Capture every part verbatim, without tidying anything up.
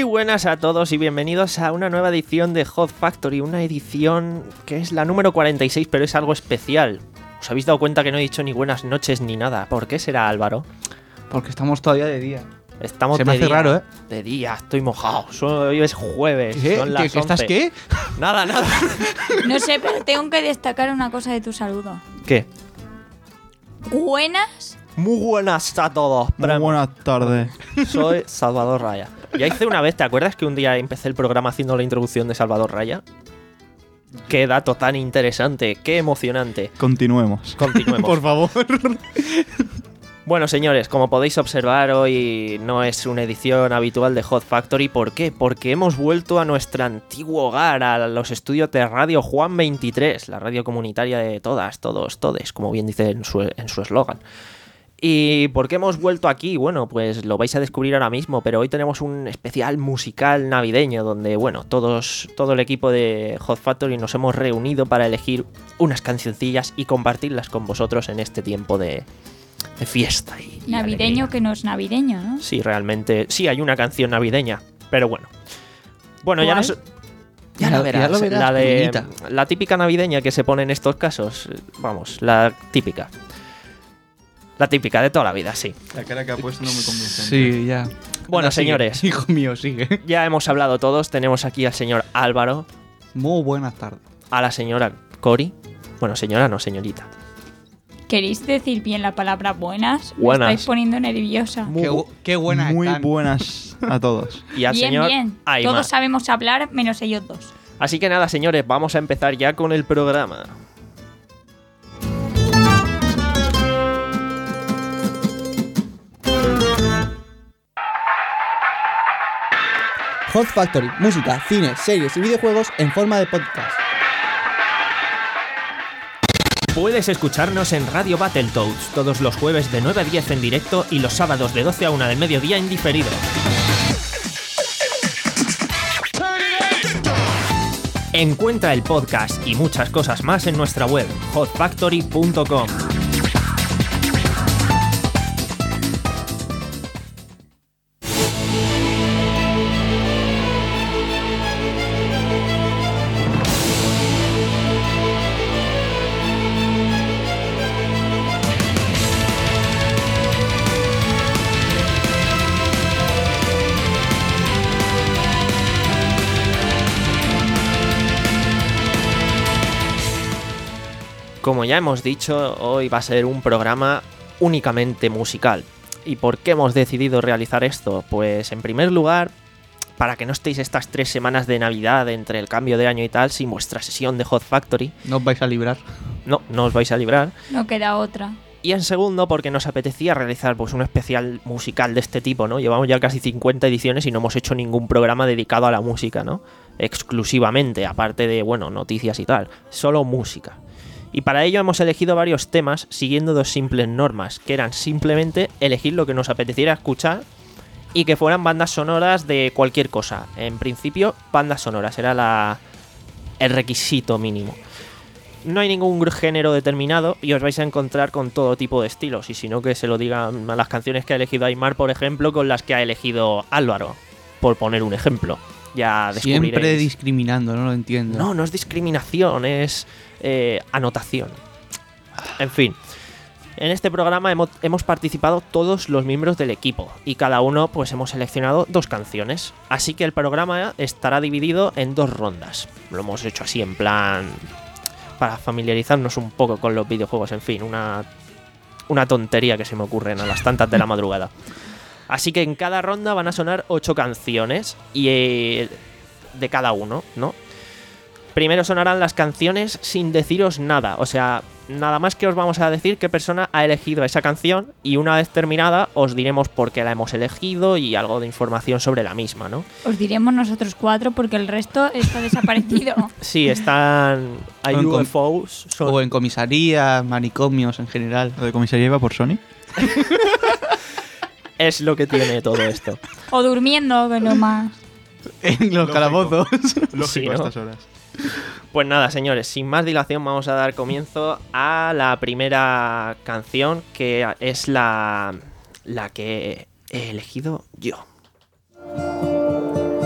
Muy buenas a todos y bienvenidos a una nueva edición de Hot Factory, una edición que es la número cuarenta y seis, pero es algo especial. ¿Os habéis dado cuenta que no he dicho ni buenas noches ni nada? ¿Por qué será, Álvaro? Porque estamos todavía de día. Estamos Se me de hace día, raro, ¿eh? De día, estoy mojado. Hoy es jueves, ¿Qué? son las ¿Qué, ¿Estás once. qué? Nada, nada. No sé, pero tengo que destacar una cosa de tu saludo. ¿Qué? Buenas. Muy buenas a todos. Muy buenas tardes. Soy Salvador Raya. Ya hice una vez, ¿te acuerdas que un día empecé el programa haciendo la introducción de Salvador Raya? Qué dato tan interesante, qué emocionante. Continuemos. Continuemos. Por favor. Bueno, señores, como podéis observar, hoy no es una edición habitual de Hot Factory. ¿Por qué? Porque hemos vuelto a nuestro antiguo hogar, a los estudios de Radio Juan veintitrés, la radio comunitaria de todas, todos, todes, como bien dice en su en su eslogan. ¿Y por qué hemos vuelto aquí? Bueno, pues lo vais a descubrir ahora mismo, pero hoy tenemos un especial musical navideño donde, bueno, todos, todo el equipo de Hot Factory nos hemos reunido para elegir unas cancioncillas y compartirlas con vosotros en este tiempo de, de fiesta. Y, y Navideño alegría. que no es navideño, ¿no? Sí, realmente, sí hay una canción navideña, pero bueno. Bueno, ya ¿Cuál? no sé... Ya, la verás, ya lo verás, la de pequeñita. la típica navideña que se pone en estos casos, vamos, la típica. La típica de toda la vida, sí. La cara que ha puesto no me convence. Sí, ya. Bueno, Anda, sigue. señores, Hijo mío, sigue. ya hemos hablado todos. Tenemos aquí al señor Álvaro, Muy buenas tardes. a la señora Cori. Bueno, señora, no, señorita. ¿Queréis decir bien la palabra buenas? Buenas. Me estáis poniendo nerviosa. Muy Qué, bu- qué buenas Muy están. buenas a todos. Y al bien, señor bien. Aymar. Todos sabemos hablar menos ellos dos. Así que nada, señores, vamos a empezar ya con el programa. Hot Factory, música, cine, series y videojuegos en forma de podcast. Puedes escucharnos en Radio Battletoads todos los jueves de nueve a diez en directo y los sábados de doce a una del mediodía en diferido. Encuentra el podcast y muchas cosas más en nuestra web, hot factory punto com. Como ya hemos dicho, hoy va a ser un programa únicamente musical. ¿Y por qué hemos decidido realizar esto? Pues en primer lugar, para que no estéis estas tres semanas de Navidad entre el cambio de año y tal sin vuestra sesión de Hot Factory. No os vais a librar. No, no os vais a librar. No queda otra. Y en segundo, porque nos apetecía realizar pues un especial musical de este tipo, ¿no? Llevamos ya casi cincuenta ediciones y no hemos hecho ningún programa dedicado a la música, ¿no? Exclusivamente, aparte de, bueno, noticias y tal. Solo música. Y para ello hemos elegido varios temas siguiendo dos simples normas, que eran simplemente elegir lo que nos apeteciera escuchar y que fueran bandas sonoras de cualquier cosa. En principio, bandas sonoras era la, el requisito mínimo. No hay ningún género determinado y os vais a encontrar con todo tipo de estilos. Y si no, que se lo digan a las canciones que ha elegido Aymar, por ejemplo, con las que ha elegido Álvaro, por poner un ejemplo. Ya descubriréis. Siempre discriminando, no lo entiendo. No, no es discriminación, es eh, anotación. En fin, en este programa hemos, hemos participado todos los miembros del equipo y cada uno pues hemos seleccionado dos canciones. Así que el programa estará dividido en dos rondas. Lo hemos hecho así en plan para familiarizarnos un poco con los videojuegos, en fin, una, una tontería que se me ocurren a las tantas de la madrugada. Así que en cada ronda van a sonar ocho canciones y eh, de cada uno, ¿no? Primero sonarán las canciones sin deciros nada, o sea, nada más que os vamos a decir qué persona ha elegido esa canción y una vez terminada os diremos por qué la hemos elegido y algo de información sobre la misma, ¿no? Os diremos nosotros cuatro porque el resto está desaparecido. Sí, están... hay O en U F Os... son- O en comisarías, manicomios en general. ¿Lo de comisaría iba por Sony? Es lo que tiene todo esto. O durmiendo, que lo más. En los Lógico. calabozos. Lógico Sí, ¿no? a estas horas. Pues nada, señores, sin más dilación vamos a dar comienzo a la primera canción, que es la, la que he elegido yo.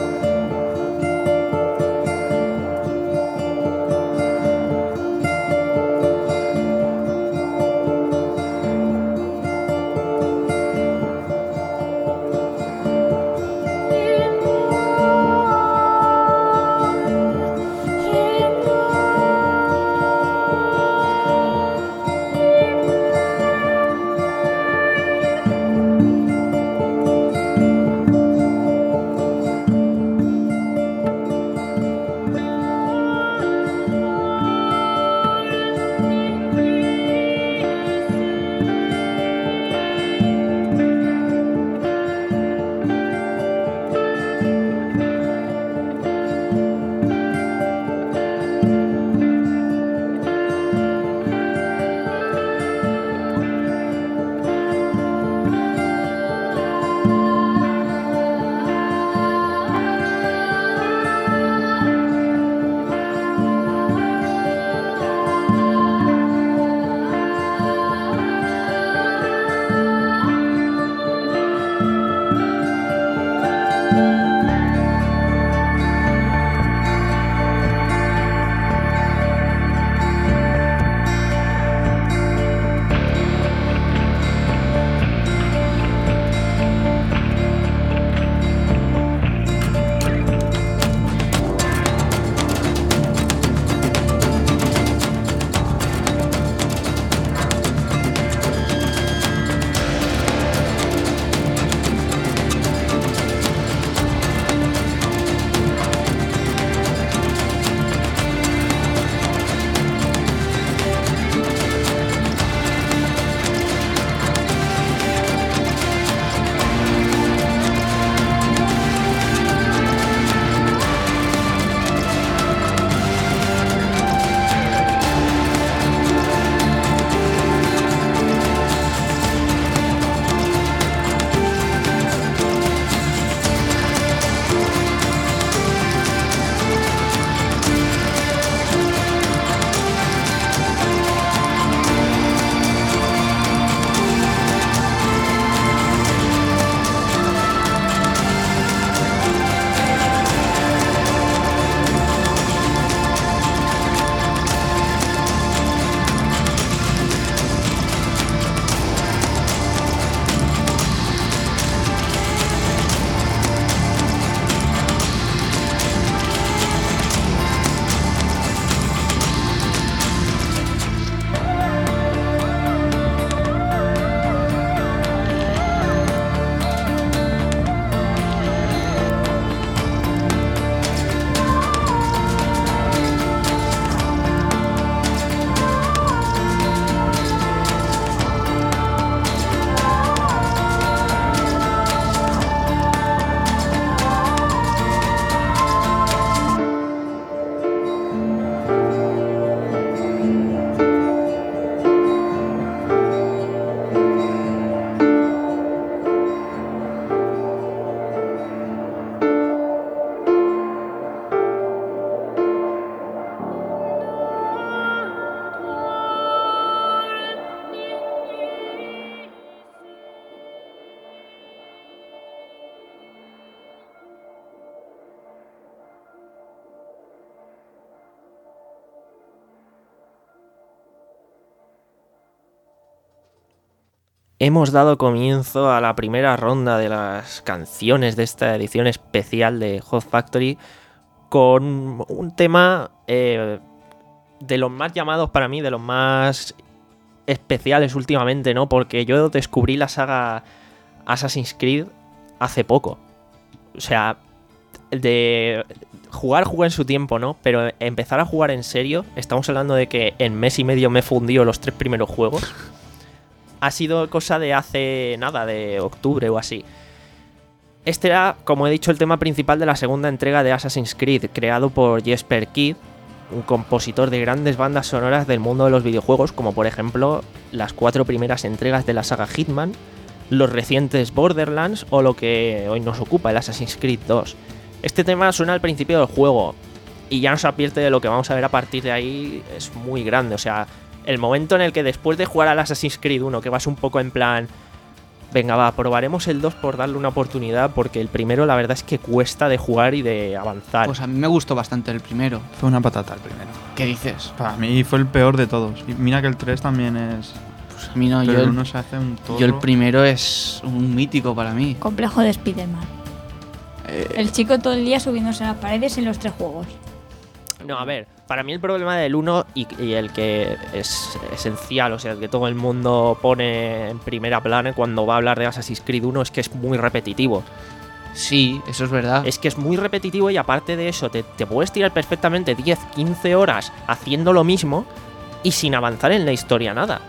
hemos dado comienzo a la primera ronda de las canciones de esta edición especial de Hot Factory con un tema eh, de los más llamados para mí, de los más especiales últimamente, ¿no? Porque yo descubrí la saga Assassin's Creed hace poco. O sea, de jugar, jugué en su tiempo, ¿no? Pero empezar a jugar en serio, estamos hablando de que en mes y medio me he fundido los tres primeros juegos. Ha sido cosa de hace nada, de octubre o así. Este era, como he dicho, el tema principal de la segunda entrega de Assassin's Creed, creado por Jesper Kyd, un compositor de grandes bandas sonoras del mundo de los videojuegos, como por ejemplo las cuatro primeras entregas de la saga Hitman, los recientes Borderlands o lo que hoy nos ocupa, el Assassin's Creed dos. Este tema suena al principio del juego y ya nos advierte de lo que vamos a ver a partir de ahí, es muy grande. O sea, el momento en el que después de jugar al Assassin's Creed uno, que vas un poco en plan, venga va, probaremos el dos por darle una oportunidad, porque el primero la verdad es que cuesta de jugar y de avanzar. Pues a mí me gustó bastante el primero. Fue una patata el primero. ¿Qué dices? Para mí fue el peor de todos. Y mira que el tres también es... Pues a mí no, pero yo el el, uno se hace un todo... yo el primero es un mítico para mí. Complejo de Spider-Man. Eh, El chico todo el día subiéndose a las paredes en los tres juegos. No, a ver, para mí el problema del uno y, y el que es esencial, o sea, el que todo el mundo pone en primera plana cuando va a hablar de Assassin's Creed uno, es que es muy repetitivo. sí, eso es verdad. Es que es muy repetitivo y aparte de eso, te, te puedes tirar perfectamente diez, quince horas haciendo lo mismo y sin avanzar en la historia nada.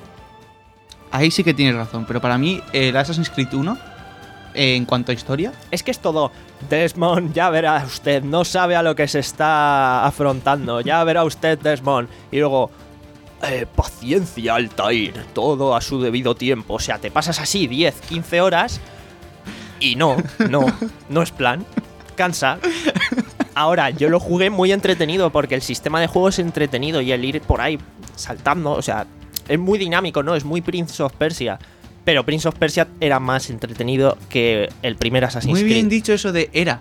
Ahí sí que tienes razón, pero para mí el Assassin's Creed uno, eh, en cuanto a historia, Es que es todo, Desmond, ya verá usted, no sabe a lo que se está afrontando, ya verá usted, Desmond. Y luego, eh, paciencia, Altair, todo a su debido tiempo. O sea, te pasas así diez, quince horas y no, no, no es plan. Cansa. Ahora, yo lo jugué muy entretenido porque el sistema de juego es entretenido y el ir por ahí saltando, o sea, es muy dinámico, ¿no? Es muy Prince of Persia. Pero Prince of Persia era más entretenido que el primer Assassin's muy Creed. bien dicho eso de era.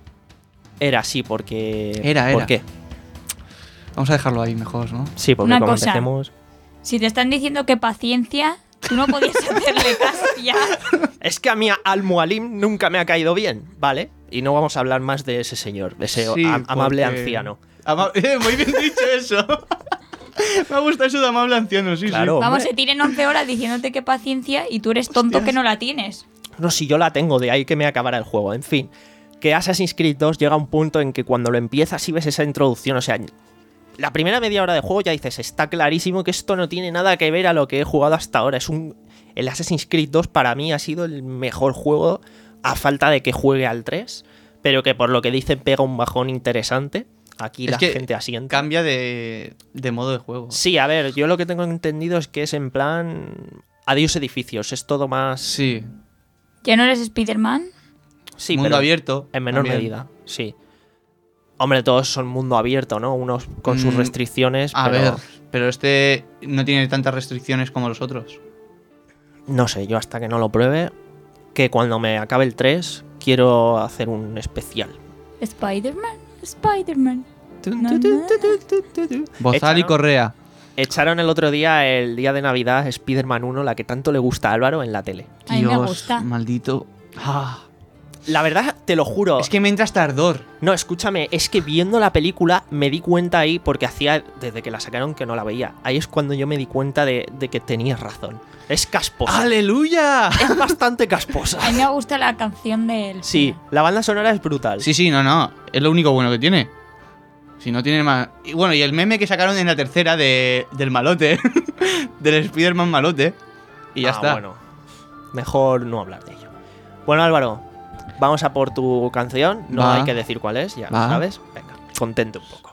Era así, porque... Era, ¿Por era. qué? Vamos a dejarlo ahí mejor, ¿no? Sí, porque Una como cosa. empecemos... Si te están diciendo que paciencia, tú no podías hacerle caso ya. Es que a mí Al-Mualim nunca me ha caído bien, ¿vale? Y no vamos a hablar más de ese señor, de ese Sí, am- amable porque- anciano. Ama- eh, muy bien dicho eso. Me ha gustado eso de amable anciano, sí, Claro. sí. Vamos, hombre. se tiren once horas diciéndote que paciencia y tú eres tonto Hostias. que no la tienes. No, si yo la tengo, de ahí que me acabara el juego. En fin, que Assassin's Creed dos llega a un punto en que cuando lo empiezas y ves esa introducción, o sea, la primera media hora de juego ya dices, está clarísimo que esto no tiene nada que ver a lo que he jugado hasta ahora. Es un... El Assassin's Creed dos para mí ha sido el mejor juego, a falta de que juegue al tres, pero que por lo que dicen pega un bajón interesante. Aquí Es la que gente asiente. Cambia de, de modo de juego. Sí, a ver, yo lo que tengo entendido es que es en plan... Adiós edificios, es todo más... Sí. ¿Ya no eres Spider-Man? Sí, Mundo pero abierto. en menor también. medida, sí. Hombre, todos son mundo abierto, ¿no? Unos con sus Mm, restricciones, A pero ver, pero este no tiene tantas restricciones como los otros. no sé, yo hasta que no lo pruebe, que cuando me acabe el tres quiero hacer un especial. ¿Spider-Man? Spider-Man. Na, na, na. Bozal y Echaron- Correa. Echaron el otro día, el día de Navidad, Spider-Man uno, la que tanto le gusta a Álvaro, en la tele. A mí me Dios, gusta. maldito. Ah, La verdad, te lo juro. es que me entra hasta ardor. No, escúchame, es que viendo la película me di cuenta ahí, porque hacía, desde que la sacaron que no la veía, ahí es cuando yo me di cuenta de, de que tenías razón. Es casposa. ¡Aleluya! Es bastante casposa. A mí me gusta la canción del... Sí, la banda sonora es brutal. Sí, sí, no, no. Es lo único bueno que tiene. Si no tiene más. Y bueno, y el meme que sacaron en la tercera de, del malote. Del Spider-Man malote. Y ya Ah, está. Bueno, mejor no hablar de ello. Bueno, Álvaro, vamos a por tu canción. No Va. hay que decir cuál es, ya lo Va. sabes. Venga, contente un poco.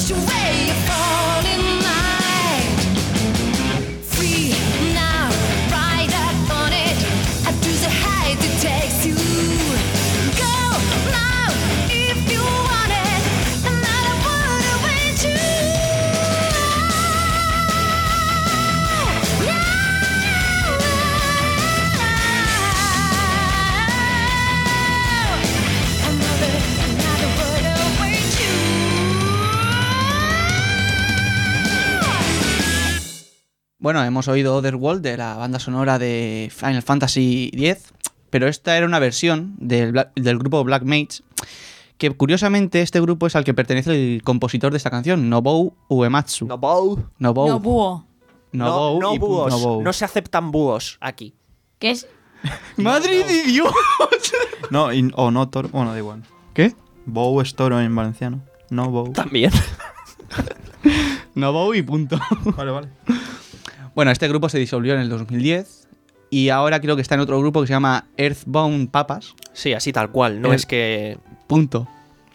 Bueno, hemos oído Otherworld de la banda sonora de Final Fantasy X, pero esta era una versión del, Bla- del grupo Black Mage, que curiosamente este grupo es al que pertenece el compositor de esta canción, Nobuo Uematsu. Nobuo. Nobuo. No búho. Nobuo No, no y punto. búhos. Nobuo. No se aceptan búhos aquí. ¿Qué es? ¡Madre de Dios! No, y- o no toro. Bueno, da igual. ¿Qué? Bow es toro en valenciano. No bow. También. Nobuo y punto. Vale, vale. Bueno, este grupo se disolvió en el dos mil diez y ahora creo que está en otro grupo que se llama Earthbound Papas. Sí, así tal cual. No El- es que... Punto.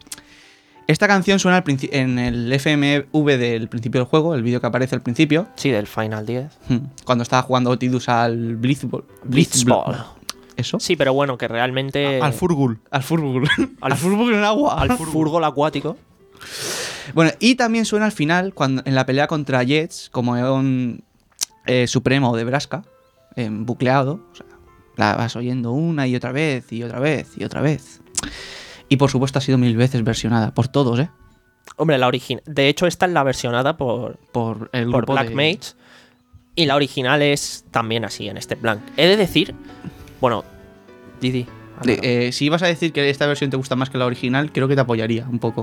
Esta canción suena al princi- en el F M V del principio del juego, el vídeo que aparece al principio, Sí, del Final diez. hmm, cuando estaba jugando Tidus al Blitzball. Blitzball. ¿Eso? Sí, pero bueno, que realmente... Al Furgul. Al fútbol. Al Al fútbol en agua. al furgol acuático. Bueno, y también suena al final, cuando en la pelea contra Jets, como un eh, supremo de Braska, en bucleado. O sea, la vas oyendo una y otra vez, y otra vez, y otra vez. Y por supuesto ha sido mil veces versionada, por todos, ¿eh? Hombre, la original... De hecho, esta es la versionada por, Por el por grupo Black de- Mage. Y la original es también así, en este plan. He de decir... Bueno, Didi. de- eh, si ibas a decir que esta versión te gusta más que la original, creo que te apoyaría un poco.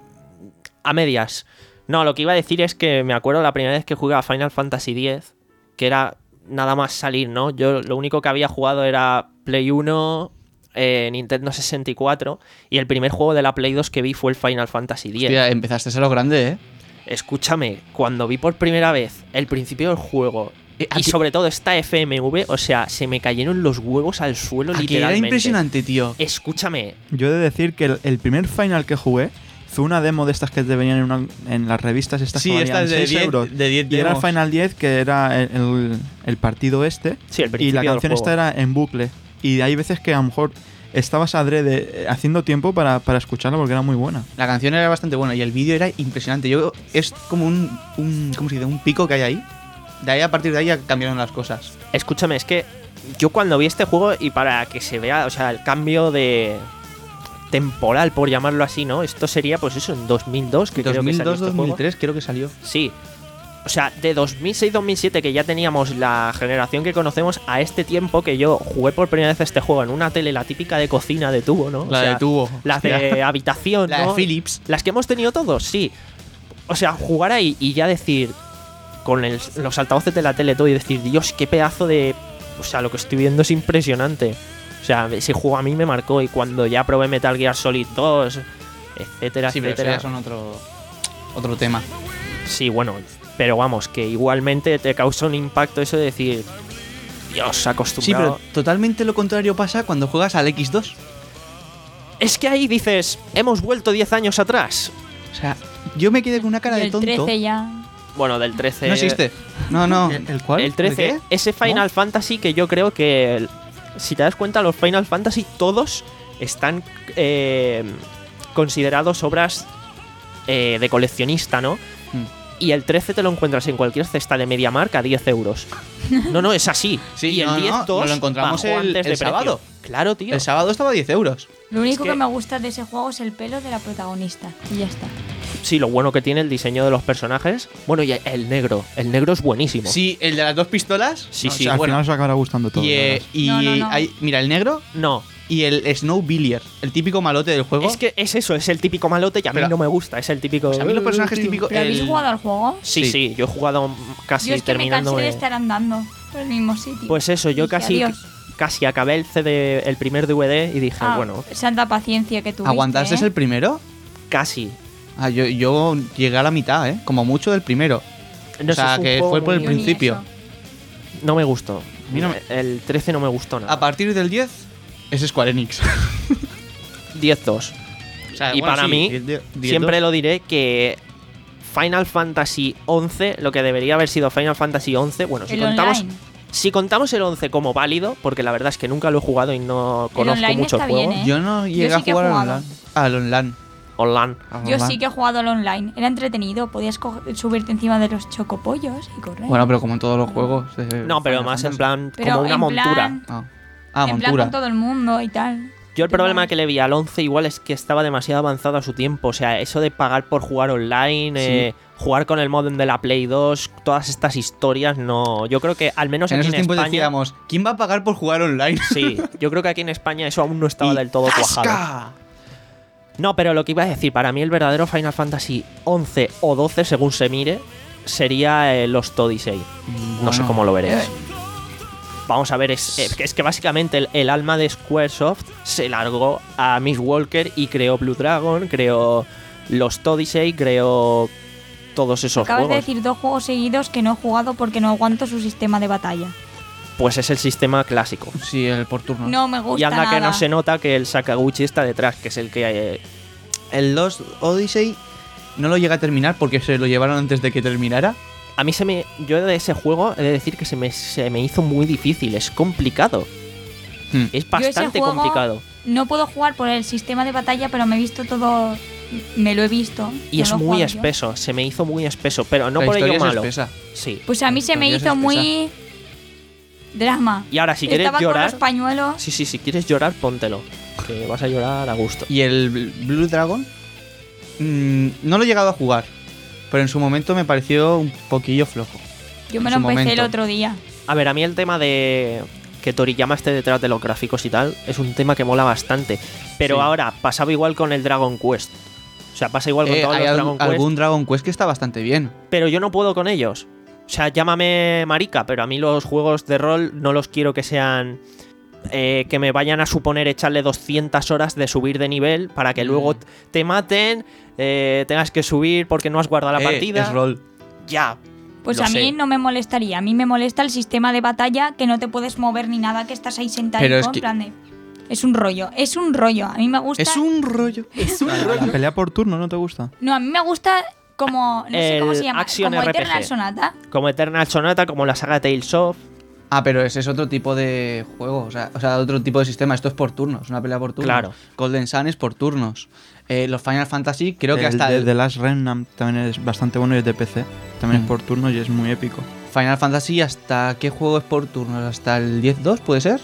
A medias. No, lo que iba a decir es que me acuerdo la primera vez que jugué a Final Fantasy X, que era nada más salir, ¿no? Yo lo único que había jugado era Play uno, eh, Nintendo sesenta y cuatro, y el primer juego de la Play dos que vi fue el Final Fantasy X. Hostia, empezaste a lo grande, ¿eh? Escúchame, cuando vi por primera vez el principio del juego, Eh, y aquí- sobre todo esta F M V, o sea, se me cayeron los huevos al suelo Aquí era literalmente. impresionante, tío. Escúchame, Yo he de decir que el, el primer final que jugué fue una demo de estas que te venían en, una- en las revistas estas Sí, que esta valían es de seis diez euros. de diez Y era el demos. Final diez, que era el, el- el partido este. sí, el Y principio la del canción juego. esta era en bucle. Y hay veces que a lo mejor estabas adrede eh, haciendo tiempo para, para escucharla porque era muy buena. La canción era bastante buena y el vídeo era impresionante. Yo es como un, un ¿cómo se dice? Un pico que hay ahí. De ahí a partir de ahí ya cambiaron las cosas. Escúchame, es que yo cuando vi este juego y para que se vea, o sea, el cambio de temporal, por llamarlo así, ¿no? Esto sería, pues eso, en dos mil dos, que creo que dos mil salió dos, este dos mil juego. tres creo que salió. Sí. O sea, de dos mil seis dos mil siete, que ya teníamos la generación que conocemos, a este tiempo que yo jugué por primera vez este juego en una tele, la típica de cocina de tubo, ¿no? O La sea, de tubo. Las de Hostia. habitación, La ¿no? de Philips. Las que hemos tenido todos, sí. O sea, jugar ahí y ya decir, con el- los altavoces de la tele todo, y decir, Dios, qué pedazo de... O sea, lo que estoy viendo es impresionante. O sea, ese juego a mí me marcó, y cuando ya probé Metal Gear Solid dos, etcétera, Sí, pero eso etcétera... ya son otro, otro tema. Sí, bueno, pero vamos, que igualmente te causa un impacto eso de decir, Dios, Sí, pero acostumbrado... totalmente lo contrario pasa cuando juegas al X dos. Es que ahí dices, hemos vuelto diez años atrás. O sea, yo me quedé con una cara Y de el tonto. trece ya. Bueno, del trece... No existe. No, no. ¿El, el cuál? El trece, qué? ese Final Fantasy que yo creo que, el- si te das cuenta, los Final Fantasy todos están eh, considerados obras eh, de coleccionista, ¿no? Hmm. Y el trece te lo encuentras en cualquier cesta de MediaMarkt a diez euros. No, no, es así. Sí, y el no, no, diez dos nos lo encontramos bajó el- antes de el precio. sábado. Claro, tío. El sábado estaba a diez euros. Lo único que- que... me gusta de ese juego es el pelo de la protagonista. Y ya está. Sí, lo bueno que tiene el diseño de los personajes. Bueno, y el negro. El negro es buenísimo. Sí, el de las dos pistolas. Sí, O sí. sea, al bueno. final os acabará gustando todo. Y, la eh, verdad. y No, no, no. hay- mira, el negro No, y el Snowbillier, el típico malote del juego. es que es eso, es el típico malote y a mí Pero- no me gusta. Es el típico... Pues a mí los personajes típicos. ¿Pero habéis el- jugado al juego? Sí, sí, Sí. yo he jugado casi Yo es que me terminando. cansé de de- estar andando por el mismo sitio. Pues eso, yo Dije, casi, adiós. casi acabé el C D, el primer D V D y dije, Ah, bueno, santa paciencia que tuviste. ¿Aguantaste ¿eh? el primero? casi. Ah, yo, yo llegué a la mitad, ¿eh? Como mucho del primero. No O sea, sé, es un que juego fue por el Yo ni principio. eso. No me gustó. A mí no me- El trece no me gustó nada. A partir del diez es Square Enix. diez dos. O sea, Y bueno, para sí, mí, el die- diez Siempre dos. lo diré que Final Fantasy once, lo que debería haber sido Final Fantasy once, bueno, si El contamos online. si contamos el once como válido, porque la verdad es que nunca lo he jugado y no conozco online mucho el está juego. bien, ¿eh? Yo no llegué sí a que he jugar al jugado. online. Al online. Online. Al Yo online. sí que he jugado al online. Era entretenido. Podías co- subirte encima de los chocopollos y correr. Bueno, pero como en todos los juegos. de No, pero Final más en Fantasy. plan Pero como una en montura. plan- Ah, ah en plan montura. con todo el mundo y tal. Yo el problema que le vi al once igual es que estaba demasiado avanzado a su tiempo. O sea, eso de pagar por jugar online, Sí. eh, jugar con el modem de la Play dos, todas estas historias, no. Yo creo que al menos En aquí esos en tiempos España. decíamos, ¿quién va a pagar por jugar online? Sí, yo creo que aquí en España eso aún no estaba Y del todo cuajado. ¡zasca! No, pero lo que iba a decir, para mí el verdadero Final Fantasy once o doce, según se mire, sería eh, Lost Odyssey. No sé Bueno. cómo lo veréis. Vamos a ver, es, eh, es que básicamente el, el alma de Squaresoft se largó a Miss Walker y creó Blue Dragon, creó Lost Odyssey, creó todos esos Acabas de juegos. decir dos juegos seguidos que no he jugado porque no aguanto su sistema de batalla. Pues es el sistema clásico. Sí, el por turno. No me gusta Y anda nada. que no se nota que el Sakaguchi está detrás, que es el que... eh, El Lost Odyssey no lo llega a terminar porque se lo llevaron antes de que terminara. A mí se me. Yo de ese juego he de decir que se me, se me hizo muy difícil. Es complicado. Hmm. Es ese bastante juego- complicado. No puedo jugar por el sistema de batalla, pero me he visto todo. Me lo he visto. Y no es lo he muy jugado yo. espeso. Se me hizo muy espeso. Pero no La por ello historia es malo. espesa. Sí. Pues a mí se me Todavía hizo se muy. Drama. Y ahora, si quieres Estaba llorar. con los pañuelos. Sí, sí, si quieres llorar, póntelo. Que vas a llorar a gusto. Y el Bl- Blue Dragon mm, no lo he llegado a jugar, pero en su momento me pareció un poquillo flojo. Yo me en lo su empecé momento. el otro día. A ver, a mí el tema de. Que Toriyama esté detrás de los gráficos y tal. Es un tema que mola bastante. Pero Sí. ahora, pasaba igual con el Dragon Quest. O sea, pasa igual con Eh, todos hay los al- Dragon Quest. algún Dragon Quest que está bastante bien. Pero yo no puedo con ellos. O sea, llámame marica, pero a mí los juegos de rol no los quiero que sean... eh, que me vayan a suponer echarle doscientas horas de subir de nivel para que Mm. luego te maten, eh, tengas que subir porque no has guardado la Eh, partida. es rol. Ya. Pues lo a mí sé. no me molestaría. A mí me molesta el sistema de batalla que no te puedes mover ni nada, que estás ahí sentado Pero es en que- plan de. Es un rollo, es un rollo. A mí me gusta. Es un rollo. La, la pelea por turno no te gusta. No, a mí me gusta como. No sé cómo El se llama. Action Como R P G. Eternal Sonata. Como Eternal Sonata, como la saga Tales of. Ah, pero ese es otro tipo de juego, o sea, o sea, otro tipo de sistema. Esto es por turnos, una pelea por turnos. Claro. Golden Sun es por turnos. Eh, los Final Fantasy creo que el hasta de el The Last Remnant también es bastante bueno y es de P C. También Mm. es por turno y es muy épico. Final Fantasy hasta qué juego es por turnos, hasta el diez dos, ¿puede ser?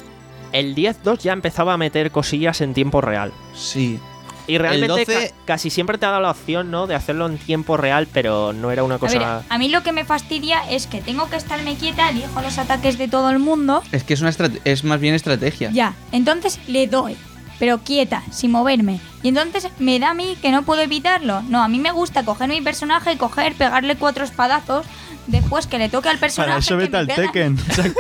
El diez dos ya empezaba a meter cosillas en tiempo real. Sí. Y realmente doce ca- casi siempre te ha dado la opción, ¿no? De hacerlo en tiempo real, pero no era una A ver, cosa... a mí lo que me fastidia es que tengo que estarme quieta, elijo los ataques de todo el mundo. Es que es una estrate- es más bien estrategia. Ya, entonces le doy, pero quieta, sin moverme. Y entonces me da a mí que no puedo evitarlo. No, a mí me gusta coger mi personaje, coger, pegarle cuatro espadazos, después que le toque al personaje. Para eso que vete me al pega. Tekken.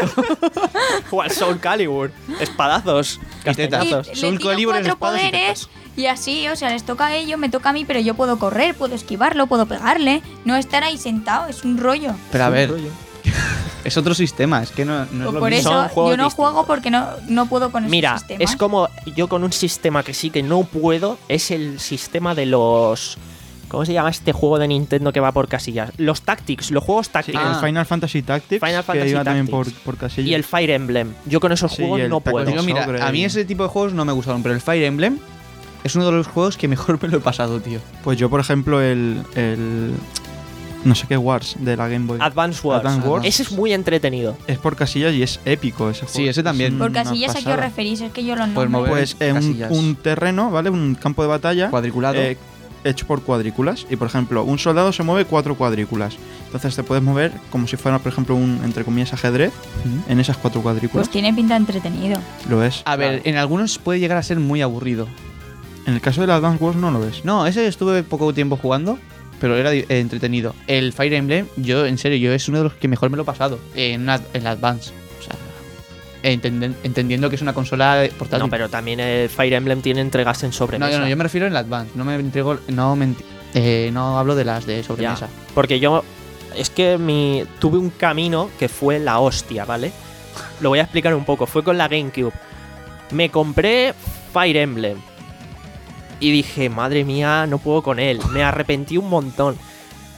O al Soul Calibur. Espadazos. Y teta. Y Castañazos. le Soul tiro Calibur en cuatro espadas y poderes y así, o sea, les toca a ellos, me toca a mí, pero yo puedo correr, puedo esquivarlo, puedo pegarle. No estar ahí sentado, es un rollo. Pero a Es un ver, rollo. es otro sistema, es que no, no es Pues lo por mismo. Son eso juegos yo no distintos. juego porque no, no puedo con esos Mira, sistemas. es como yo con un sistema que sí que no puedo, es el sistema de los... ¿Cómo se llama este juego de Nintendo que va por casillas? Los Tactics, los juegos Sí, Tactics. Ah. el Final Fantasy Tactics, Final que Fantasy iba también por, Tactics. por casillas. Y el Fire Emblem. Yo con esos Sí, juegos y el no Tactics puedo. Pues no, mira, sobre a mí el- ese tipo de juegos no me gustaron, pero el Fire Emblem es uno de los juegos que mejor me lo he pasado, tío. Pues yo, por ejemplo, el, el... No sé qué Wars de la Game Boy. Advance Wars. Advance Wars. Ese es muy entretenido. Es por casillas y es épico ese juego. Sí, ese también. Es Por una casillas a qué os pasada. referís, es que yo los Pues nombres. mover- Pues eh, un, casillas. un terreno, ¿vale? Un campo de batalla Cuadriculado. eh, hecho por cuadrículas. Y por ejemplo, un soldado se mueve cuatro cuadrículas. Entonces te puedes mover como si fuera, por ejemplo, un, entre comillas, ajedrez Ujú. en esas cuatro cuadrículas. Pues tiene pinta entretenido. Lo es. A ver, en algunos puede llegar a ser muy aburrido. En el caso del Advance Wars no lo ves. No, ese estuve poco tiempo jugando, pero era di- eh, entretenido. El Fire Emblem, yo, en serio, yo es uno de los que mejor me lo he pasado en, una- en la Advance. O sea, entenden- entendiendo que es una consola portátil. No, pero también el Fire Emblem tiene entregas en no, sobremesa. yo, no, yo me refiero en la Advance. No me entrego, no, me enti- eh, no hablo de las de sobremesa. Ya, porque yo es que mi tuve un camino que fue la hostia, ¿vale? Lo voy a explicar un poco. Fue con la GameCube. Me compré Fire Emblem y dije, madre mía, no puedo con él. Me arrepentí un montón.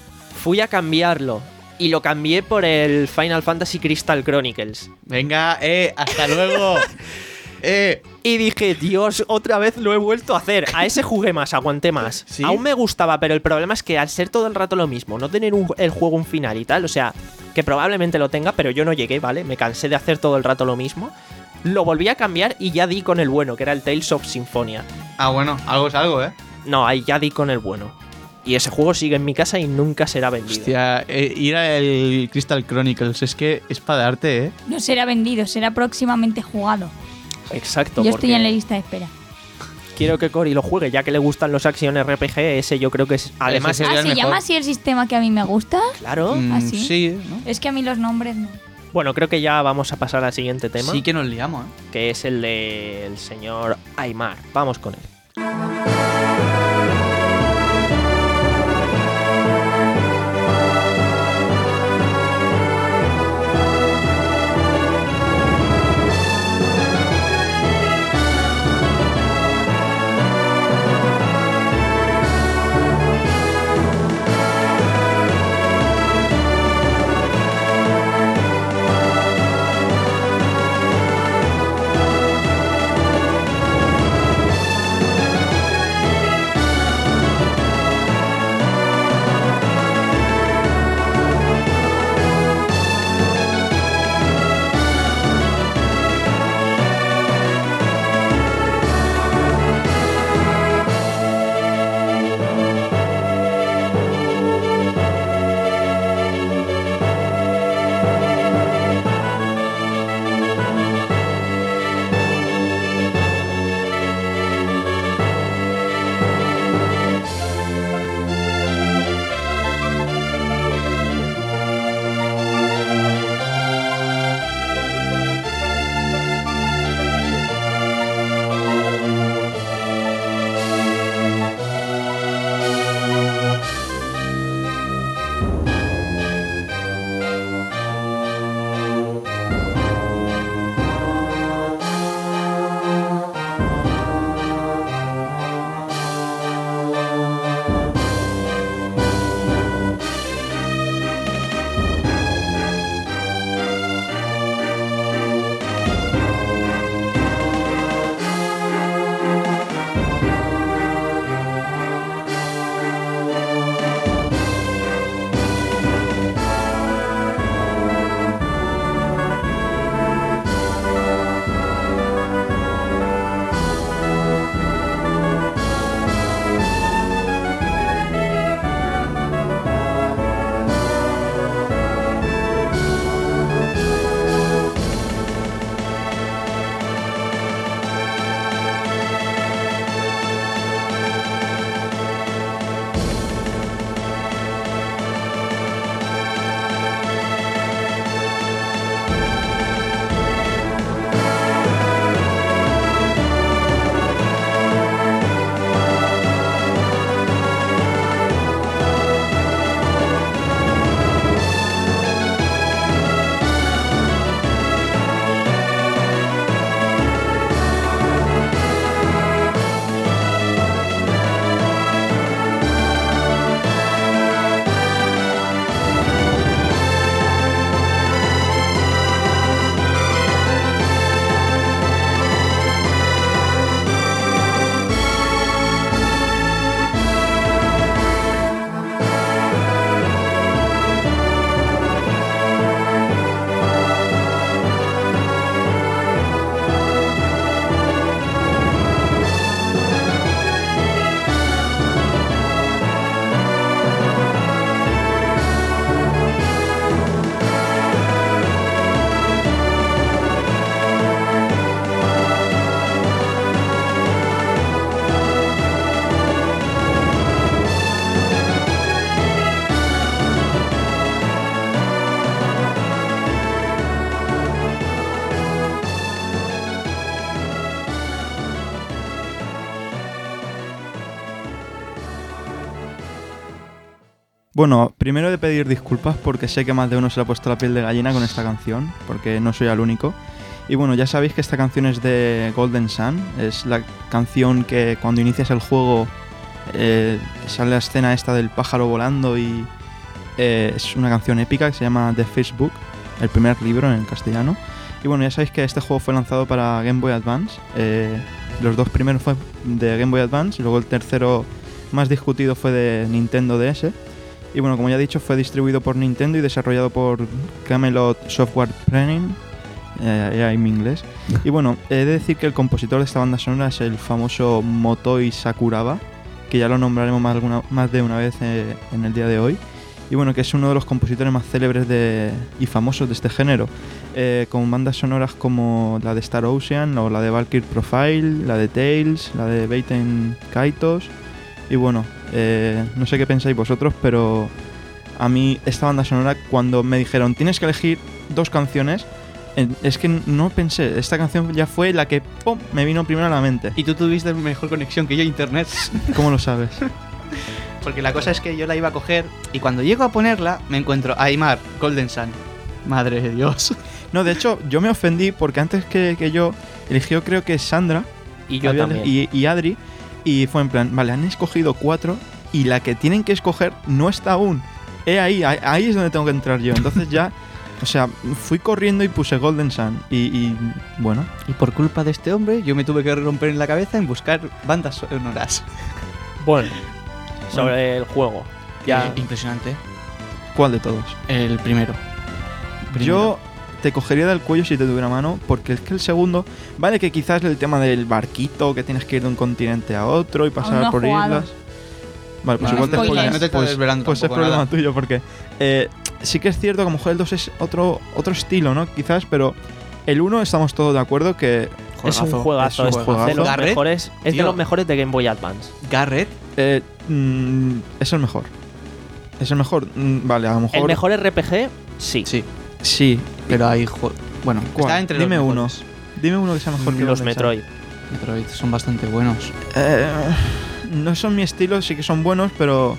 fui a cambiarlo y lo cambié por el Final Fantasy Crystal Chronicles. Venga, eh, hasta luego. eh. Y dije, Dios, otra vez lo he vuelto a hacer. A ese jugué más, aguanté más. ¿Sí? Aún me gustaba, pero el problema es que al ser todo el rato lo mismo, no tener un, el juego un final y tal, o sea, que probablemente lo tenga, pero yo no llegué, ¿vale? Me cansé de hacer todo el rato lo mismo. Lo volví a cambiar y ya di con el bueno, que era el Tales of Symphonia. Ah, bueno, algo es algo, ¿eh? No, ahí ya di con el bueno. Y ese juego sigue en mi casa y nunca será vendido. Hostia, eh, ir al Crystal Chronicles es que es para darte, ¿eh? No será vendido, será próximamente jugado. Exacto. Yo porque estoy en la lista de espera. quiero que Cory lo juegue, ya que le gustan los Action R P G, ese yo creo que es... Además, Ese sería Ah, el ¿se mejor. llama así el sistema que a mí me gusta? claro. Mm, ¿Ah, sí? sí, ¿no? Es que a mí los nombres no. Bueno, creo que ya vamos a pasar al siguiente tema, Sí que nos liamos, ¿eh? que es el del señor Aymar. Vamos con él. Bueno, primero de pedir disculpas porque sé que más de uno se le ha puesto la piel de gallina con esta canción, porque no soy el único. Y bueno, ya sabéis que esta canción es de Golden Sun, es la canción que cuando inicias el juego eh, sale la escena esta del pájaro volando y, eh, es una canción épica que se llama The First Book, el primer libro en castellano. Y bueno, ya sabéis que este juego fue lanzado para Game Boy Advance. Eh, los dos primeros fue de Game Boy Advance y luego el tercero más discutido fue de Nintendo D S. Y bueno, como ya he dicho, fue distribuido por Nintendo y desarrollado por Camelot Software Planning. Eh, ahí mi inglés. Y bueno, he de decir que el compositor de esta banda sonora es el famoso Motoi Sakuraba, que ya lo nombraremos más, alguna, más de una vez eh, en el día de hoy. Y bueno, que es uno de los compositores más célebres de, y famosos de este género, eh, con bandas sonoras como la de Star Ocean o la de Valkyrie Profile, la de Tales, la de Baten Kaitos. Y bueno, eh, no sé qué pensáis vosotros, pero a mí esta banda sonora, cuando me dijeron tienes que elegir dos canciones, eh, es que no pensé, esta canción ya fue la que ¡pum!, me vino primero a la mente. Y tú tuviste mejor conexión que yo a internet. ¿Cómo lo sabes? Porque la cosa es que yo la iba a coger y cuando llego a ponerla me encuentro a Aymar, Golden Sun. Madre de Dios. No, de hecho, yo me ofendí porque antes que, que yo eligió, creo que Sandra Y yo había- también. y, y Adri, y fue en plan, vale, han escogido cuatro y la que tienen que escoger no está aún. He ahí, ahí, ahí es donde tengo que entrar yo. Entonces ya, o sea, fui corriendo y puse Golden Sun. Y, y bueno, Y por culpa de este hombre yo me tuve que romper en la cabeza en buscar bandas sonoras. Bueno, sobre el juego. Ya. Eh, impresionante. ¿cuál de todos? El primero. Yo te cogería del cuello si te tuviera mano, porque es que el segundo, vale que quizás el tema del barquito, que tienes que ir de un continente a otro y pasar no he por jugado. islas. Vale, pues No, igual te spoilers. spoileas. No te estás pues, desvelando pues es tampoco problema nada. tuyo, porque eh, sí que es cierto que a lo mejor el dos es otro, otro estilo, ¿no? Quizás, pero el uno estamos todos de acuerdo que Es un juegazo, es es, un juegazo. de los Garrett, mejores, es de tío. los mejores de Game Boy Advance. Garrett. eh, mm, es el mejor. Es el mejor. Mm, vale, a lo mejor. El mejor R P G, sí. Sí, Sí. pero hay jo- bueno, ¿Cuál? está entre Dime los uno. mejores. Dime uno que sea mejor que Los Golden Sun. Metroid. Metroid son bastante buenos. Eh, no son mi estilo, sí que son buenos, pero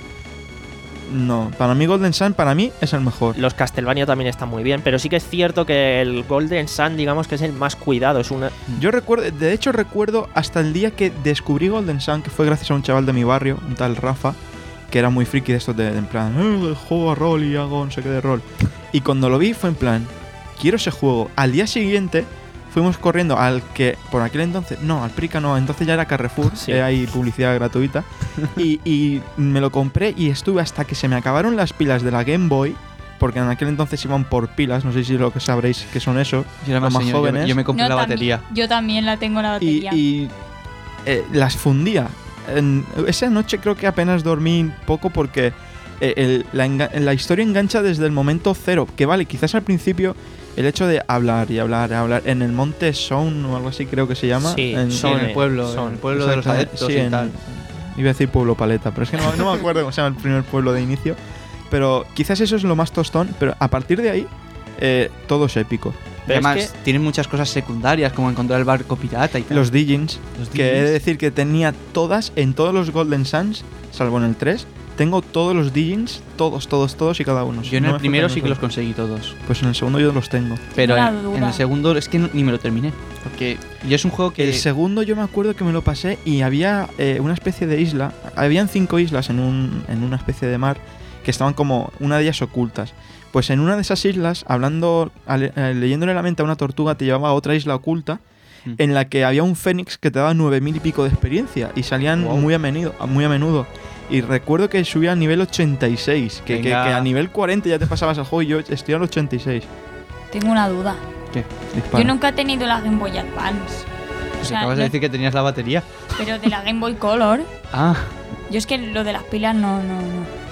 no. Para mí Golden Sun, para mí es el mejor. Los Castlevania también están muy bien, pero sí que es cierto que el Golden Sun, digamos que es el más cuidado. Es una. Yo recuerdo, de hecho recuerdo hasta el día que descubrí Golden Sun, que fue gracias a un chaval de mi barrio, un tal Rafa, que era muy friki de estos de, de en plan, eh, juego a rol y hago no sé qué de rol. Y cuando lo vi fue en plan, quiero ese juego. Al día siguiente fuimos corriendo al que, por aquel entonces, no, al Prica no, entonces ya era Carrefour, Sí. eh, hay publicidad gratuita. y, y me lo compré y estuve hasta que se me acabaron las pilas de la Game Boy, porque en aquel entonces iban por pilas, no sé si lo que sabréis que son eso, Yo era los más más señor, yo- jóvenes. Yo, me compré No, la también- batería. Yo también la tengo la y, batería. y, eh, las fundía. En- esa noche creo que apenas dormí poco porque eh, el- la, enga- la historia engancha desde el momento cero. Que vale, quizás al principio el hecho de hablar y hablar y hablar en el monte Sound o algo así creo que se llama. Sí, en, Sí, en Son- el pueblo, son- en el pueblo de los Exactamente, adeptos sí, y en- tal. Iba a decir Pueblo Paleta, pero es que no, no me acuerdo cómo se llama el primer pueblo de inicio. Pero quizás eso es lo más tostón, pero a partir de ahí eh, todo es épico. Pero es Además, tienen muchas cosas secundarias, como encontrar el barco pirata y tal. Los Digins, Los que he de Digins. decir que tenía todas en todos los Golden Suns, salvo en el tres. Tengo todos los Digins, todos, todos, todos y cada uno. Yo en No el me primero faltan sí que los otros. conseguí todos. Pues en el segundo yo los tengo. Pero Una en, duda. en el segundo es que no- ni me lo terminé. Porque yo es un juego que. El segundo yo me acuerdo que me lo pasé y había eh, una especie de isla. Habían cinco islas en, un, en una especie de mar que estaban como una de ellas ocultas. Pues en una de esas islas, hablando, ale- eh, leyéndole la mente a una tortuga, te llevaba a otra isla oculta Mm. en la que había un fénix que te daba nueve mil y pico de experiencia y salían Wow. muy, a menudo, muy a menudo. Y recuerdo que subía al nivel ochenta y seis, que, que, que Venga. a nivel cuarenta ya te pasabas al juego y yo estoy al ochenta y seis. Tengo una duda. Dispara. Yo nunca he tenido la Game Boy Advance. O Pues sea, acabas de no- decir que tenías la batería. pero de la Game Boy Color. Ah, Yo es que lo de las pilas no, no, no.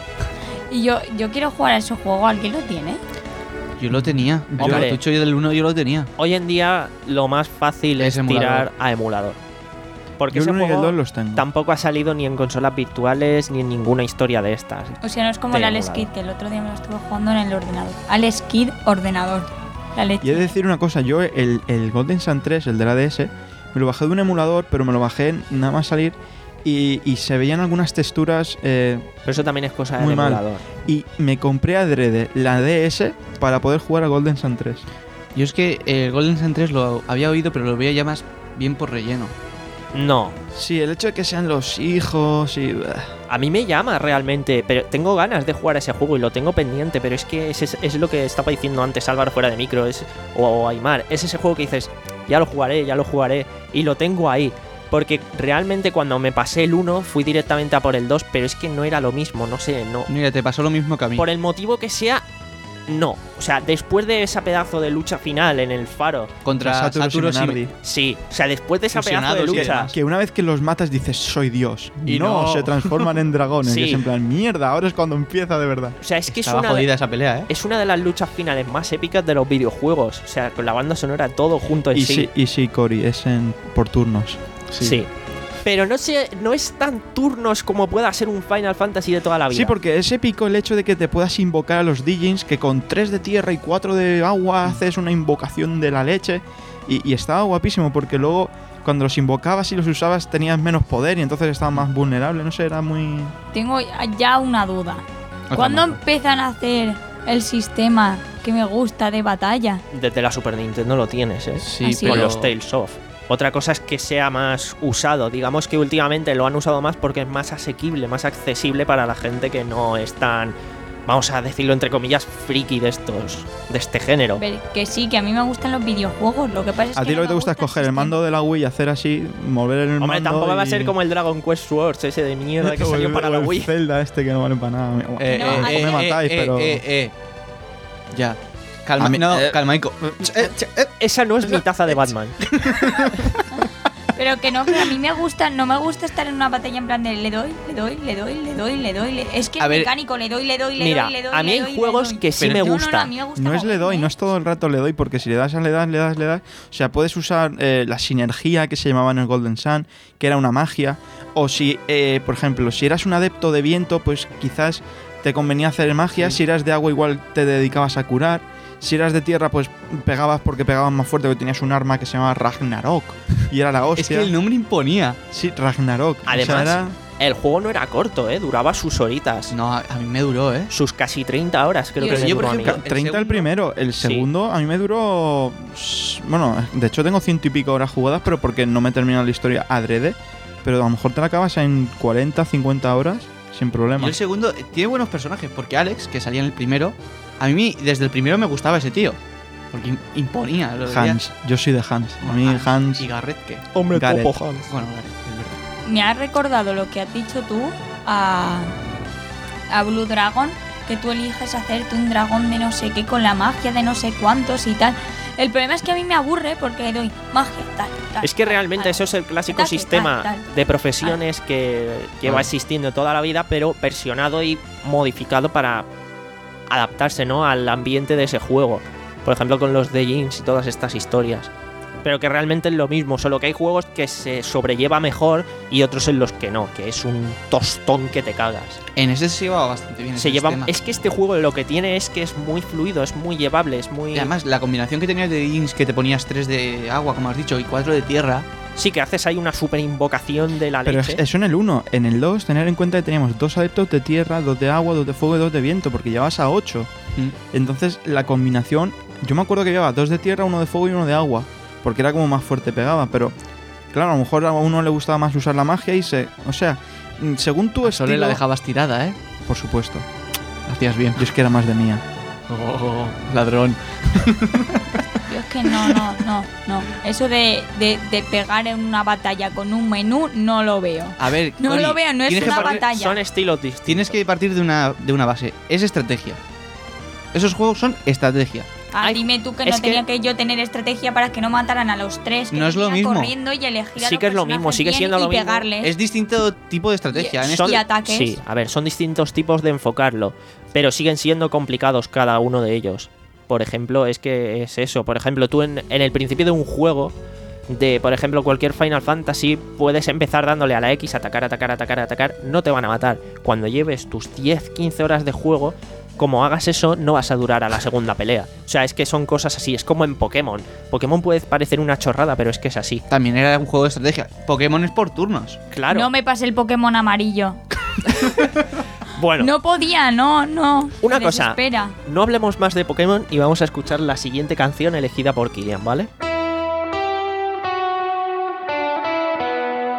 Y yo, yo quiero jugar a ese juego. ¿Alguien lo tiene? yo lo tenía. Yo, Hombre. el cartucho del uno yo lo tenía. Hoy en día lo más fácil Es es, emulador. tirar a emulador. Porque Yo el ese uno y el juego dos los tengo. tampoco ha salido ni en consolas virtuales ni en ninguna historia de estas. O sea, no es como De el Alex emulador. Kidd, que el otro día me lo estuve jugando en el ordenador. Alex Kidd ordenador. La leche. Y he de decir una cosa, yo el, el Golden Sun tres, el de la D S, me lo bajé de un emulador, pero me lo bajé nada más salir y, y se veían algunas texturas eh, Pero eso también es cosa Muy del mal. emulador. y me compré adrede la D S para poder jugar a Golden Sun tres. Yo es que el Golden Sun tres lo había oído, pero lo veía ya más bien por relleno. No. Sí, el hecho de que sean los hijos y... A mí me llama realmente, pero tengo ganas de jugar a ese juego y lo tengo pendiente, pero es que es, es, es lo que estaba diciendo antes Álvaro fuera de micro, es, o, o Aymar, es ese juego que dices, ya lo jugaré, ya lo jugaré, y lo tengo ahí. Porque realmente cuando me pasé el uno fui directamente a por el dos, pero es que no era lo mismo, no sé, no. Mira, te pasó lo mismo que a mí. Por el motivo que sea, no. O sea, después de esa pedazo de lucha final en el faro, Contra Satoru Satoru Shimenardi. Shime- sí. O sea, después de esa pedazo de Fusionados y lucha, demás. Que una vez que los matas dices, soy Dios. Y no, no. se transforman en dragones. Sí. Y es en plan, mierda, ahora es cuando empieza de verdad. o sea, es que es Estaba una, jodida de, esa pelea, ¿eh? es una de las luchas finales más épicas de los videojuegos. O sea, con la banda sonora todo junto en Y sí. sí, y sí, Cory, es en, por turnos. Sí. Pero no sé, no es tan turnos como pueda ser un Final Fantasy de toda la vida. Sí, porque es épico el hecho de que te puedas invocar a los Digins, que con tres de tierra y cuatro de agua haces una invocación de la leche. Y, y estaba guapísimo, porque luego cuando los invocabas y los usabas tenías menos poder y entonces estabas más vulnerable. No sé, era muy... Tengo ya una duda. Otra ¿Cuándo más. empiezan a hacer el sistema que me gusta de batalla? Desde la Super Nintendo lo tienes, ¿eh? Sí, Ah, sí. Con pero... los Tales of. Otra cosa es que sea más usado. Digamos que últimamente lo han usado más porque es más asequible, más accesible para la gente que no es tan, vamos a decirlo entre comillas, friki de estos, de este género. Ver, que sí, que a mí me gustan los videojuegos. Lo que pasa es A que ti no lo que te me gusta es coger el sistema. mando de la Wii y hacer así, mover el Hombre, mando tampoco va a y- ser como el Dragon Quest Swords ese de mierda que O salió el- para o la el Wii. Zelda este que no vale para nada. Eh, No, eh, a- eh, me matáis, eh, pero... eh, eh. Ya. Calma, A mí- no, eh, calma, Ico. Eh, eh, Esa no es mi taza de Batman. Pero que no, que a mí me gusta, no me gusta estar en una batalla en plan de le doy, le doy, le doy, le doy, le doy. le- Es que A es ver, mecánico, le doy, le doy, le Mira, doy, le doy. a mí le hay doy, le juegos doy. que sí Pero- me No, no, no, gustan. a mí me gusta No es le doy, no es todo el rato le doy, porque si le das, le das, le das, le das. O sea, puedes usar eh, la sinergia que se llamaba en el Golden Sun, que era una magia. O si, eh, por ejemplo, si eras un adepto de viento, pues quizás te convenía hacer magia. Si eras de agua, igual te dedicabas a curar. Si eras de tierra, pues pegabas porque pegabas más fuerte, porque tenías un arma que se llamaba Ragnarok. Y era la hostia. Es que el nombre imponía. Sí, Ragnarok. O sea, Además, era- el juego no era corto, ¿eh? Duraba sus horitas. No, a, a mí me duró, ¿eh? Sus casi treinta horas, creo Dios, que me yo, por duró a mí. ejemplo, treinta el, segundo- primero, el Sí. segundo a mí me duró... s- Bueno, de hecho tengo ciento y pico horas jugadas, pero porque no me he terminado la historia adrede. Pero a lo mejor te la acabas en cuarenta, cincuenta horas sin problema. Y el segundo eh, tiene buenos personajes, porque Alex, que salía en el primero, a mí desde el primero me gustaba ese tío. Porque im- imponía. Lo veía. Hans, yo soy de Hans. A mí Hans... ¿Y Garrett qué? Hombre, Gareth. topo Hans. Bueno, Garrett, es verdad. Me ha recordado lo que has dicho tú a, a Blue Dragon, que tú eliges hacerte un dragón de no sé qué con la magia de no sé cuántos y tal. El problema es que a mí me aburre porque le doy magia, tal, tal. Es que tal, realmente tal. eso es el clásico Tal, sistema tal, tal. de profesiones que lleva Ah. existiendo toda la vida, pero versionado y modificado para adaptarse, ¿no?, al ambiente de ese juego. Por ejemplo, con los Dejins y todas estas historias. Pero que realmente es lo mismo, solo que hay juegos que se sobrelleva mejor y otros en los que no, que es un tostón que te cagas. En ese se llevaba bastante bien. Se ese lleva, sistema. es que este juego lo que tiene es que es muy fluido, es muy llevable, es muy... Y además, la combinación que tenías de jeans, que te ponías tres de agua, como has dicho, y cuatro de tierra. Sí, que haces ahí una super invocación de la Pero es- leche. eso en el uno. En el dos, tener en cuenta que teníamos dos adeptos de tierra, dos de agua, dos de fuego y dos de viento, porque llevabas a ocho. Mm. Entonces, la combinación... Yo me acuerdo que llevaba dos de tierra, uno de fuego y uno de agua, porque era como más fuerte pegaba, pero... Claro, a lo mejor a uno le gustaba más usar la magia y se... O sea, mm, según tu Solo estilo... la dejabas tirada, ¿eh? Por supuesto. Hacías bien. Yo es que era más de mía. Oh, ladrón. Yo es que no, no, no, no. Eso de, de, de pegar en una batalla con un menú no lo veo. A ver, No Connie, lo veo, no es tienes que una partir- batalla. Son estilos distintos. Tienes que partir de una, de una base. Es estrategia. Esos juegos son estrategia. Ah, Ay, dime tú que es no que- tenía que yo tener estrategia para que no mataran a los tres. Que No es lo tenía mismo. corriendo y elegir a Sí los que es lo mismo, personajes sigue bien siendo y lo mismo. pegarles. Es distinto tipo de estrategia. En Y- esto, y ataques. Sí, a ver, son distintos tipos de enfocarlo, pero siguen siendo complicados cada uno de ellos. Por ejemplo, es que es eso. Por ejemplo, tú en, en el principio de un juego, de por ejemplo cualquier Final Fantasy, puedes empezar dándole a la X, atacar, atacar, atacar, atacar, no te van a matar. Cuando lleves tus diez, quince horas de juego, como hagas eso, no vas a durar a la segunda pelea. O sea, es que son cosas así, es como en Pokémon. Pokémon puede parecer una chorrada, pero es que es así. también era un juego de estrategia. Pokémon es por turnos. Claro. No me pasé el Pokémon amarillo. Bueno, No podía, no, no. Una Me cosa. desespera. no hablemos más de Pokémon y vamos a escuchar la siguiente canción elegida por Kilian, ¿vale?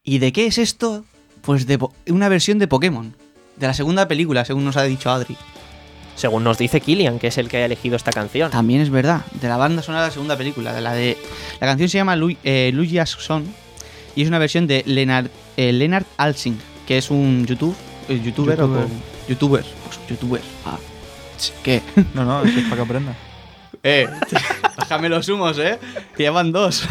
¿Y de qué es esto? Pues de po- una versión de Pokémon. De la segunda película, según nos ha dicho Adri. Según nos dice Killian, que es el que ha elegido esta canción. También es verdad. De la banda sonora de la segunda película. De la de la canción se llama Lu- eh, Luigi's Song. Y es una versión de Leonard, eh, Leonard Alsing, que es un YouTube, eh, youtuber, Youtuber. o con- youtuber. Pues, youtuber. Ah. ¿Qué? No, no, es que es para que aprenda. Eh, bájame los humos, eh. Que llevan dos.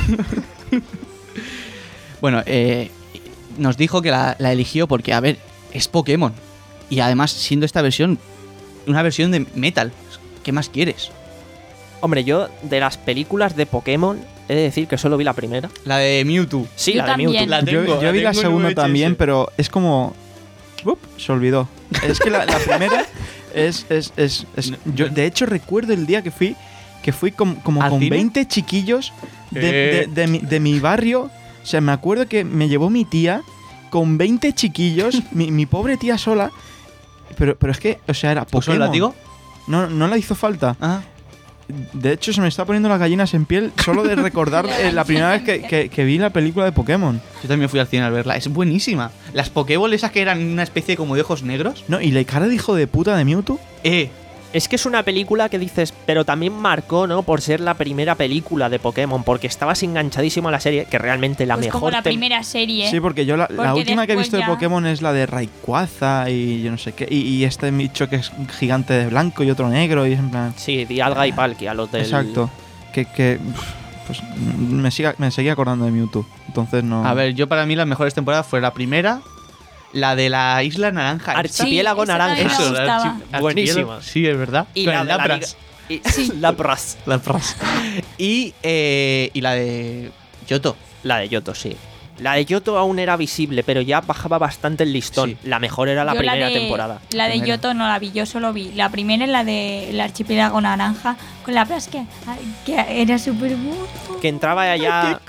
Bueno, eh, nos dijo que la, la eligió porque, a ver, es Pokémon. Y además, siendo esta versión, una versión de metal. ¿Qué más quieres? Hombre, yo de las películas de Pokémon he de decir que solo vi la primera. La de Mewtwo. Sí, Yo la de Mewtwo. también. La Yo, tengo, yo vi la tengo en segunda V H S. también, pero es como... ¡Up! Se olvidó. Es que la, la primera es... es, es, es- yo, de hecho, recuerdo el día que fui, que fui com- como ¿Al con cine? veinte chiquillos de, Eh. de- de mi, de mi barrio. O sea, me acuerdo que me llevó mi tía con veinte chiquillos, mi, mi pobre tía sola. Pero, pero es que, o sea, era ¿Puso el Pokémon. látigo? No, no la hizo falta. Ah. De hecho, se me está poniendo las gallinas en piel solo de recordar eh, la primera vez que, que- que vi la película de Pokémon. Yo también fui al cine a verla. Es buenísima. Las Pokéball esas que eran una especie como de ojos negros. No, y la cara de hijo de puta de Mewtwo. Eh. Es que es una película que dices, pero también marcó, ¿no? Por ser la primera película de Pokémon, porque estabas enganchadísimo a la serie, que realmente la Pues mejor. como la tem- primera serie. Sí, porque yo la, la Porque última que he después visto de ya- Pokémon es la de Rayquaza y yo no sé qué. Y, y este bicho que es gigante de blanco y otro negro y es en plan... Sí, Dialga y Palkia, los del. Exacto. Que, que pues me, siga, me seguía acordando de Mewtwo. Entonces no... A ver, yo para mí las mejores temporadas fue la primera, la de la Isla Naranja. esta. Archipiélago Sí, esa también Naranja. me Eso, la gustaba. archi- archipiélago. Buenísima. Sí, es verdad. Y Con la el de la Lapras. liga- y- Lapras. Lapras. Y, eh, y la de Yoto. La de Yoto, sí. La de Yoto aún era visible, pero ya bajaba bastante el listón. Sí. La mejor era la Yo primera de- temporada. La de Primera. Yoto no la vi, yo solo vi. La primera es la de el archipiélago naranja con la plas que, ay, que era súper bueno. Que entraba allá.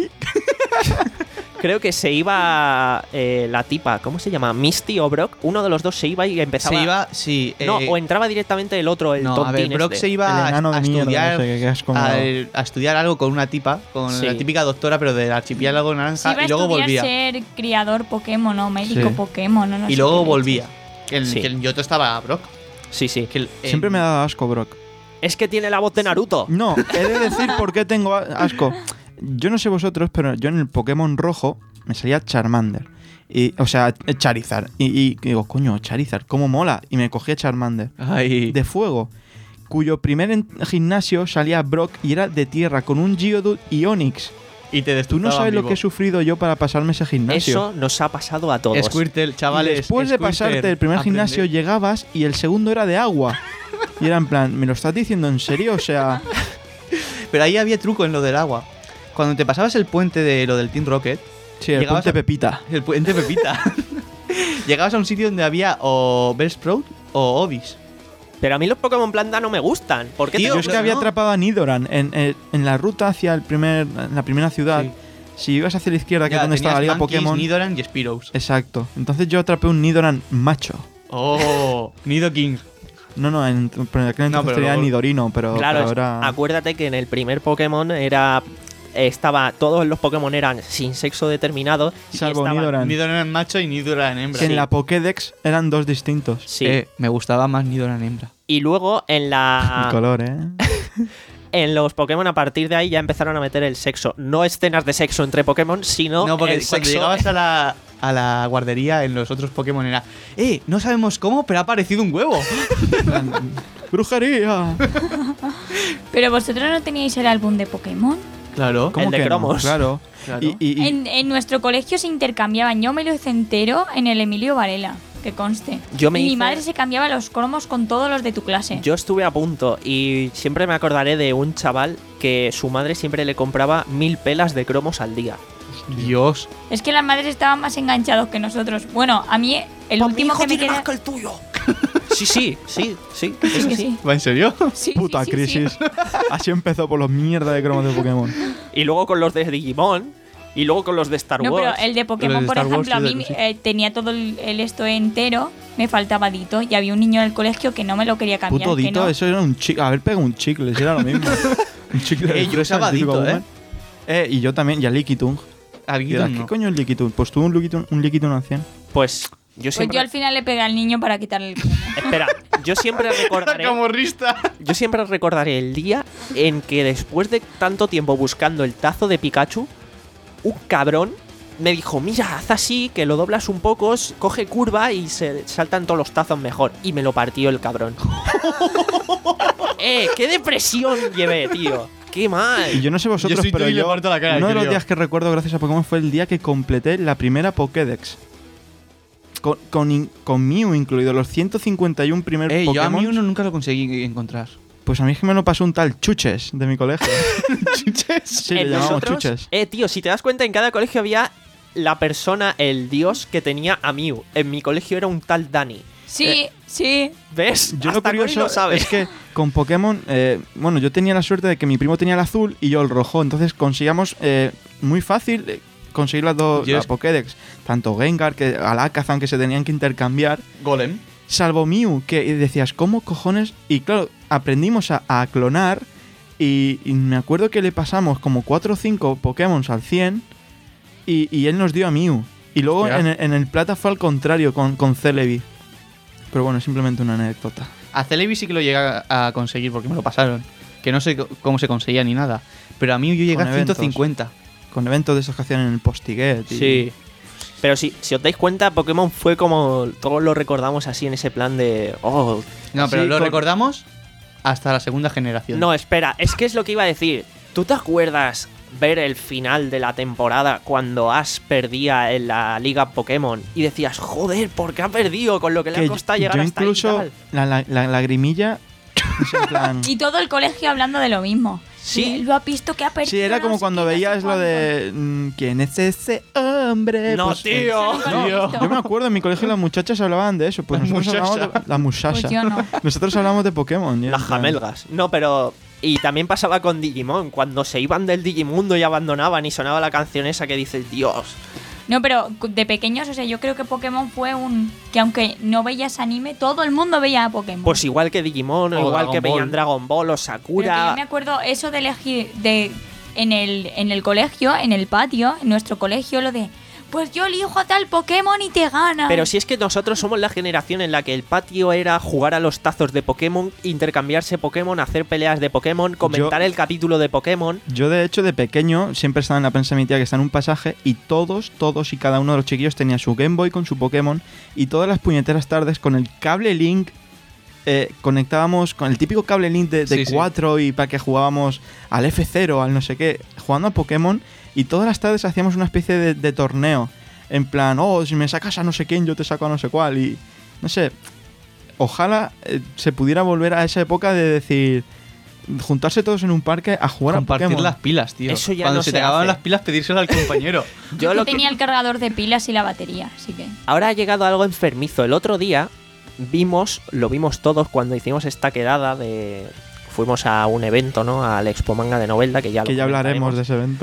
Creo que se iba eh, la tipa, ¿cómo se llama? Misty o Brock. Uno de los dos se iba y empezaba. Se iba, sí. No, eh, o entraba directamente el otro, el no, a ver, tontín Brock este. se iba El a, enano de a mierda, estudiar, no sé qué, que es como... a, a estudiar algo con una tipa, con Sí. la típica doctora, pero del archipiélago Se naranja, iba a y luego estudiar volvía. ser criador Pokémon o médico Sí. Pokémon. No, no Y sé luego qué volvía. leches. Que el, Sí. que el Yoto estaba Brock. Sí, sí. Que el- Siempre en- me ha dado asco, Brock. Es que tiene la voz de Naruto. No, he de decir por qué tengo a- asco. Yo no sé vosotros, pero yo en el Pokémon rojo me salía Charmander. Y, o sea, Charizard. Y, y digo, coño, Charizard, cómo mola. Y me cogía Charmander. Ay. De fuego. Cuyo primer en- gimnasio salía Brock y era de tierra con un Geodude y Onix. Y te Tú no sabes lo que he sufrido yo para pasarme ese gimnasio. Eso nos ha pasado a todos. Squirtle, Y chavales. después de Squirtle, pasarte el primer aprende. gimnasio llegabas y el segundo era de agua. Y era en plan, ¿me lo estás diciendo en serio? O sea, Pero ahí había truco en lo del agua. Cuando te pasabas el puente de lo del Team Rocket, sí, el Llegabas puente a- Pepita. el puente Pepita, llegabas a un sitio donde había o Bellsprout o Obis. Pero a mí los Pokémon planta no me gustan. ¿Por qué Tío, te- Yo es que pero había no. atrapado a Nidoran en, en- en la ruta hacia el primer, la primera ciudad. Sí. Si ibas hacia la izquierda, que Ya, es donde está la tenías liga Monkeys, Pokémon. Nidoran y Spearows. Exacto. Entonces yo atrapé un Nidoran macho. Oh, Nido King. No, no, en, en aquel entonces pero tenía luego- Nidorino, pero, Claro, pero era... acuérdate que en el primer Pokémon era. Estaba. Todos los Pokémon eran sin sexo determinado. y Salvo estaban- Nidoran. Nidoran macho y Nidoran hembra. Que Sí. en la Pokédex eran dos distintos. Sí. Eh, me gustaba más Nidoran hembra. Y luego en El la. color, ¿eh? En los Pokémon a partir de ahí ya empezaron a meter el sexo. No escenas de sexo entre Pokémon, sino. No, porque el cuando sexo. llegabas a la, a la guardería en los otros Pokémon era ¡Eh! No sabemos cómo, pero ha aparecido un huevo. ¡Brujería! Pero vosotros no teníais el álbum de Pokémon. Claro. ¿Cómo El de que no? cromos. Claro. Claro. Y, y- y- En, en nuestro colegio se intercambiaban. Yo me lo hice entero en el Emilio Varela, que conste. Yo me y mi hice- madre se cambiaba los cromos con todos los de tu clase. Yo estuve a punto y siempre me acordaré de un chaval que su madre siempre le compraba mil pelas de cromos al día. Dios. Es que las madres estaban más enganchados que nosotros. Bueno, a mí el último que me queda. el tuyo. Sí, sí, sí, sí. Sí, eso que sí. sí. ¿Va en serio? Sí, puta sí, sí, sí. crisis. Así empezó por los mierda de cromos de Pokémon. Y luego con los de Digimon. Y luego con los de Star No, pero Wars. el de Pokémon, Los de por Star Wars, ejemplo, a sí, mí sí. eh, tenía todo el, el esto entero, me faltaba Dito, y había un niño en el colegio que no me lo quería cambiar. Puto que Dito, no. eso era un chicle. A ver, pega un chicle, si era lo mismo. Un chicle de Eh, yo fresa, usaba el típico Dito, ¿eh? Pokémon. Eh, y yo también, y a Lickitung. A ¿Qué, Lickitung ¿Qué no. coño es Lickitung? Pues tuvo un Lickitung, un Lickitung al cien. Pues yo Pues siempre... yo al final le pegué al niño para quitarle el cromo. Espera, yo siempre recordaré... Camorrista. Yo siempre recordaré el día en que después de tanto tiempo buscando el tazo de Pikachu, un cabrón me dijo, mira, haz así, que lo doblas un poco, s- coge curva y se saltan todos los tazos mejor. Y me lo partió el cabrón. ¡Eh! ¡Qué depresión llevé, tío! ¡Qué Y mal! yo no sé vosotros, Yo soy tú pero y le yo, parto la cara al uno de los crío. días que recuerdo gracias a Pokémon fue el día que completé la primera Pokédex. Con, con, in- con Mew incluido, los ciento cincuenta y uno primer Eh, yo a Pokémon. mí uno nunca lo conseguí encontrar. Pues a mí es que me lo pasó un tal Chuches de mi colegio. ¿Chuches? Sí, le En llamamos nosotros- Chuches. Eh, tío, si te das cuenta, en cada colegio había la persona, el dios que tenía a Mew. En mi colegio era un tal Dani. Sí, Eh, sí. ¿Ves? Yo lo Hasta Cory curioso lo sabe. es que con Pokémon, eh, bueno, yo tenía la suerte de que mi primo tenía el azul y yo el rojo, entonces conseguíamos eh, muy fácil eh, conseguir las dos Yo la es- Pokédex, tanto Gengar que Alakazam que se tenían que intercambiar, Golem. salvo Mew, que decías, ¿cómo cojones? Y claro, aprendimos a, a clonar y, y me acuerdo que le pasamos como cuatro o cinco Pokémon al cien y, y él nos dio a Mew. Y luego Hostia. en, el- en el plata fue al contrario con, con Celebi. Pero bueno, es simplemente una anécdota. A Celebi sí que lo llegué a a conseguir porque me lo pasaron. Que no sé co- cómo se conseguía ni nada. Pero a mí yo llegué Con a ciento eventos. cincuenta. Con eventos de esos que hacían en el Postiguet. y- Sí. Pero si, si os dais cuenta, Pokémon fue como todos lo recordamos así en ese plan de... Oh, No, pero Sí, lo con- recordamos hasta la segunda generación. no, espera, es que es lo que iba a decir. ¿Tú te acuerdas ver el final de la temporada cuando Ash perdía en la liga Pokémon y decías, joder, ¿por qué ha perdido con lo que le Que ha yo, costado llegar yo hasta ahí y incluso tal? la, la, la lagrimilla es en plan... Y todo el colegio hablando de lo mismo. Sí. Lo ha visto que ha perdido. Sí, era no como sé cuando qué, no sé veías lo cuánto. de... mm, ¿Quién es ese hombre? No, Pues, tío. Eso nunca lo he No, visto. yo me acuerdo, en mi colegio las muchachas hablaban de eso. Pues La nosotros muchacha. hablábamos de... La muchacha. Pues yo no. Nosotros hablamos de Pokémon. y en Las plan- jamelgas. No, pero... Y también pasaba con Digimon, cuando se iban del Digimundo y abandonaban y sonaba la canción esa que dices, Dios. No, pero de pequeños, o sea, yo creo que Pokémon fue un... Que aunque no veías anime, todo el mundo veía a Pokémon. Pues igual que Digimon, o O igual Dragon que veían Ball. Dragon Ball o Pero que Sakura. yo me acuerdo eso de elegir de en el, en el colegio, en el patio, en nuestro colegio, lo de... Pues yo elijo a tal Pokémon y te gana. Pero si es que nosotros somos la generación en la que el patio era jugar a los tazos de Pokémon, intercambiarse Pokémon, hacer peleas de Pokémon, comentar Yo- el capítulo de Pokémon. Yo, de hecho, de pequeño, siempre estaba en la prensa de mi tía que está en un pasaje y todos, todos y cada uno de los chiquillos tenía su Game Boy con su Pokémon y todas las puñeteras tardes con el cable Link eh, conectábamos con el típico cable Link de, de Sí, sí. cuatro y para que jugábamos al F cero, al no sé qué, jugando a Pokémon y todas las tardes hacíamos una especie de, de torneo. En plan, oh, si me sacas a no sé quién, yo te saco a no sé cuál. Y no sé, ojalá eh, se pudiera volver a esa época de decir, juntarse todos en un parque a jugar Compartir a Pokémon. las pilas, tío. Eso ya Cuando no se se te acababan hace. las pilas, pedírselo al compañero. Yo lo que... tenía el cargador de pilas y la batería, así que... Ahora ha llegado algo enfermizo. El otro día vimos, lo vimos todos cuando hicimos esta quedada de... Fuimos a un evento, ¿no? Al Expo Manga de Novelda, que ya lo Que ya hablaremos de ese evento.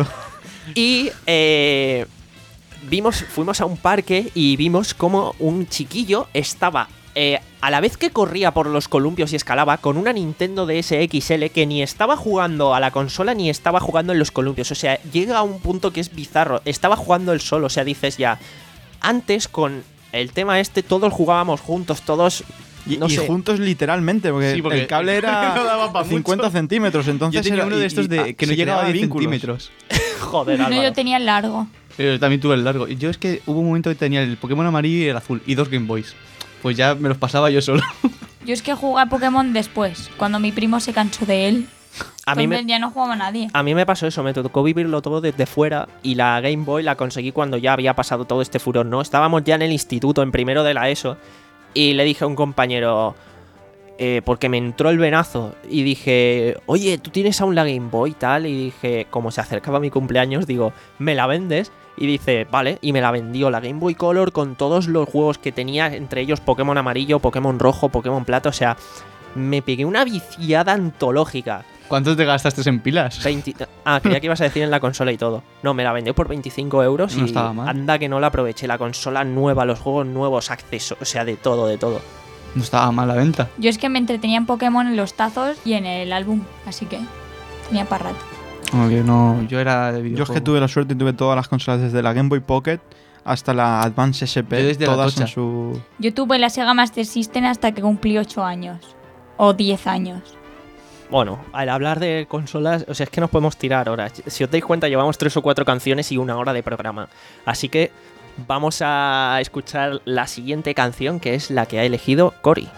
Y eh, vimos, fuimos a un parque y vimos como un chiquillo estaba, eh, a la vez que corría por los columpios y escalaba, con una Nintendo D S X L que ni estaba jugando a la consola ni estaba jugando en los columpios. O sea, llega a un punto que es bizarro. Estaba jugando él solo. O sea, dices ya, antes con el tema este todos jugábamos juntos, todos... Y, No y sé. juntos literalmente, porque, Sí, porque el cable era no daba pa' cincuenta mucho. centímetros. Entonces Yo tenía era- uno de y- estos y- de ah, que no se llegaba a creaban diez vínculos. centímetros. Joder, No, Álvaro. yo tenía el largo. Pero también tuve el largo. Yo es que hubo un momento que tenía el Pokémon amarillo y el azul y dos Game Boys. Pues ya me los pasaba yo solo. Yo es que jugué a Pokémon después, cuando mi primo se cansó de él. A mí, Entonces me, ya no jugaba nadie. a mí me pasó eso, me tocó vivirlo todo desde fuera y la Game Boy la conseguí cuando ya había pasado todo este furor, ¿no? Estábamos ya en el instituto, en primero de la ESO, y le dije a un compañero, eh, porque me entró el venazo, y dije, oye, ¿tú tienes aún la Game Boy tal? Y dije, como se acercaba mi cumpleaños, digo, ¿me la vendes? Y dice, vale, y me la vendió la Game Boy Color con todos los juegos que tenía, entre ellos Pokémon amarillo, Pokémon rojo, Pokémon plata, o sea, me pegué una viciada antológica. ¿Cuántos te gastaste en pilas? veinte Ah, creía que ibas a decir en la consola y todo. No, me la vendió por veinticinco euros No y estaba mal. anda que no la aproveché. La consola nueva, los juegos nuevos, acceso, o sea, de todo, de todo. No estaba mal la venta. Yo es que me entretenía en Pokémon en los tazos y en el álbum, así que tenía para rato. Como que no, yo era de Yo es videojuego. que tuve la suerte y tuve todas las consolas desde la Game Boy Pocket hasta la Advance S P, Yo desde la todas tocha. en su... Yo tuve la Sega Master System hasta que cumplí ocho años. O diez años. Bueno, al hablar de consolas, o sea, es que nos podemos tirar horas. Si os dais cuenta, llevamos tres o cuatro canciones y una hora de programa. Así que vamos a escuchar la siguiente canción, que es la que ha elegido Cory.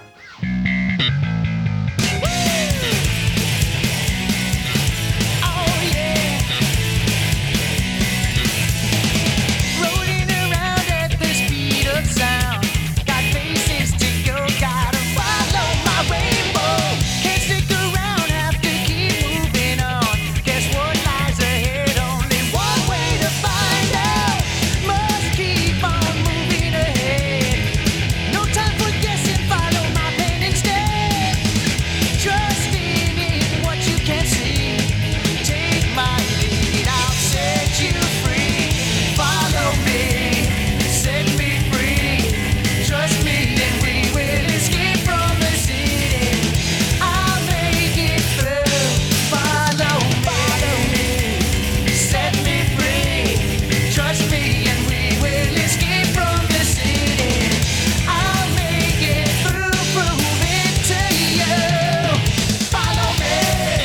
Rolling around at the speed of sound. Got places to go, gotta follow my rainbow. Can't stick around, have to keep moving on. Guess what lies ahead? Only one way to find out. Must keep on moving ahead. No time for guessing, follow my pen instead. Trusting in what you can see. Take my lead, I'll set you free. Follow me, set me free. Trust me and we will escape from the city. I'll make it through. Follow, follow me, set me free. Trust me and we will escape from the city. I'll make it through, prove it to you. Follow me.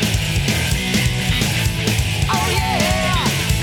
Oh yeah.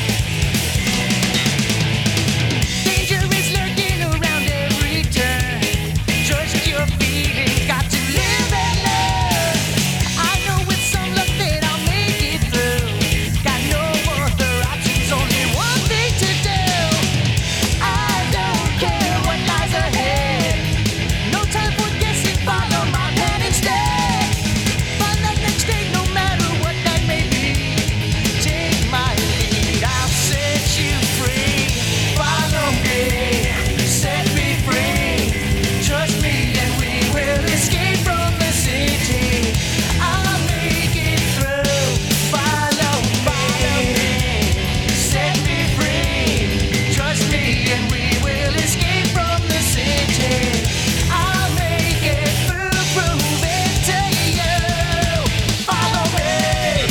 Danger is lurking around every turn. Trust your feeling, got to live and learn. I know with some luck that I'll make it through. Got no other options, only one thing to do. I don't care what lies ahead. No time for guessing, follow my plan instead. Find that next day, no matter what that may be. Take my lead, I'll set you free. Follow me, set me free. Trust me and we will escape from the city. I'll make it through. Follow, follow me, set me free. Trust me and we will escape from the city. I'll make it through, prove it to you. Follow me.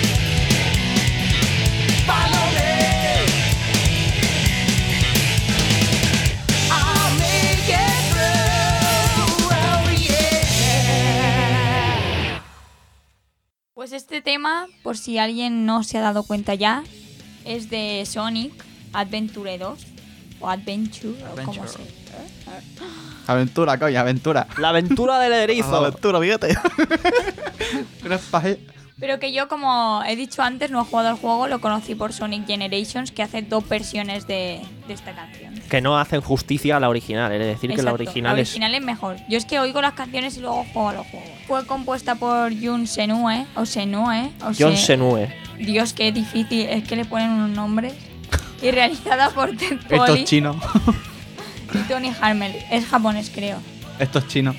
Follow me. I'll make it through. Oh yeah. Pues este tema, por si alguien no se ha dado cuenta ya, es de Sonic Adventure dos. O Adventure, o como Adventure. se... Aventura, coño, aventura. La aventura del erizo. Aventura, fíjate. Pero que yo, como he dicho antes, no he jugado al juego, lo conocí por Sonic Generations, que hace dos versiones de, de esta canción. Que no hacen justicia a la original, es decir, que la Exacto, original, la original es... mejor. Yo es que oigo las canciones y luego juego a los juegos. Fue compuesta por Jun Senue, o Senue, o es John Se- Senue. Dios, qué difícil, es que le ponen unos nombres. Y realizada por Ted Esto Polly es chino. y Tony Harmel. Es japonés, creo. Esto es chino.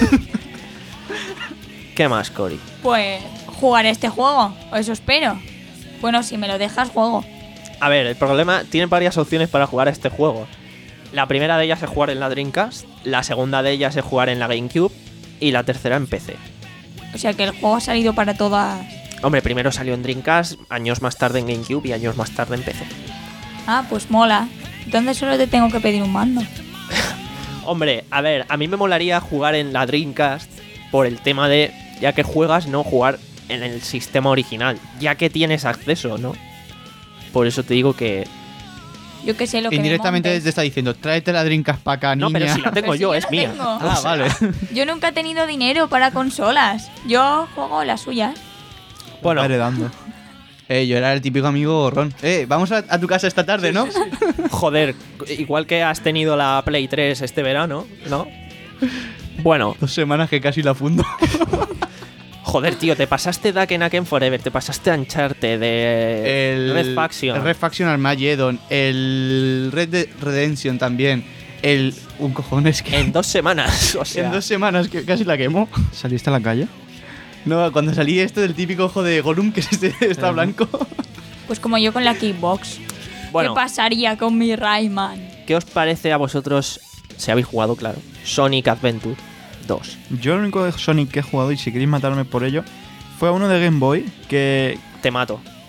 ¿Qué más, Cory? Pues jugaré este juego, o eso espero. Bueno, si me lo dejas, juego. A ver, el problema, tienen varias opciones para jugar a este juego. La primera de ellas es jugar en la Dreamcast, la segunda de ellas es jugar en la GameCube y la tercera en P C. O sea que el juego ha salido para todas. Hombre, primero salió en Dreamcast, años más tarde en GameCube y años más tarde en P C. Ah, pues mola. Entonces solo te tengo que pedir un mando. Hombre, a ver, a mí me molaría jugar en la Dreamcast por el tema de, ya que juegas, no jugar en el sistema original, ya que tienes acceso, ¿no? Por eso te digo que... Yo que sé lo que me Indirectamente montes. te está diciendo, tráete la Dreamcast para acá, No, niña. pero si la tengo Pero si yo, yo es la mía. tengo. Ah, O sea, vale. Yo nunca he tenido dinero para consolas. Yo juego las suyas. Bueno, Va heredando. Eh, yo era el típico amigo gorrón. Eh, vamos a, a tu casa esta tarde, ¿no? joder, igual que has tenido la Play tres este verano, ¿no? Bueno, Dos semanas que casi la fundo. joder, tío, te pasaste Duck Nukem Forever, te pasaste Uncharted de El Red Faction. El Red Faction Armageddon. El Red Dead Redemption también. El. Un cojones que. En dos semanas, o sea... en dos semanas que casi la quemó. ¿Saliste a la calle? No, cuando salí esto del típico ojo de Gollum que este está blanco. Pues como yo con la Kickbox. Bueno, ¿Qué pasaría con mi Rayman? ¿qué os parece a vosotros, si habéis jugado, claro, Sonic Adventure dos? Yo lo único de Sonic que he jugado, y si queréis matarme por ello, fue a uno de Game Boy que... Te mato.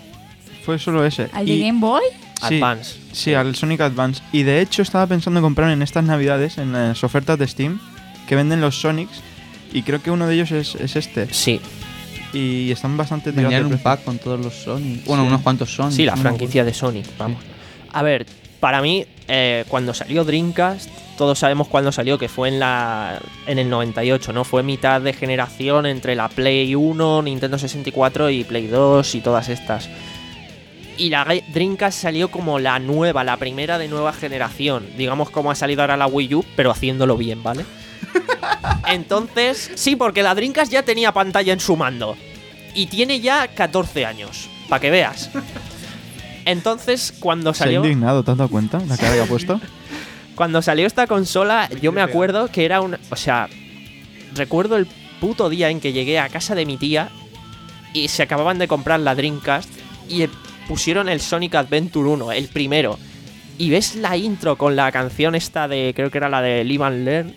Fue solo ese. ¿Al de Y- Game Boy? Sí, Advance. Sí, al Sonic Advance. Y de hecho estaba pensando en comprar en estas navidades, en las ofertas de Steam, que venden los Sonics. Y creo que uno de ellos es, es este. Sí, Y están bastante tirados Vendían de un precio. pack con todos los Sonic. Bueno, Sí. unos cuantos Sonic. sí, la no me franquicia de Sonic, vamos. A ver, para mí, eh, cuando salió Dreamcast, todos sabemos cuándo salió, que fue en la en el noventa y ocho, ¿no? Fue mitad de generación entre la Play uno, Nintendo sesenta y cuatro y Play dos y todas estas. Y la Ga- Dreamcast salió como la nueva, la primera de nueva generación. Digamos como ha salido ahora la Wii U, pero haciéndolo bien, ¿vale? Entonces, sí, porque la Dreamcast ya tenía pantalla en su mando. Y tiene ya catorce años, para que veas. Entonces, cuando Se ha salió... indignado, ¿te has dado cuenta? La cara que ha puesto. Cuando salió esta consola, yo me acuerdo que era un... O sea, recuerdo el puto día en que llegué a casa de mi tía y se acababan de comprar la Dreamcast y eh, pusieron el Sonic Adventure uno, el primero. Y ves la intro con la canción esta de... Creo que era la de Live and Learn.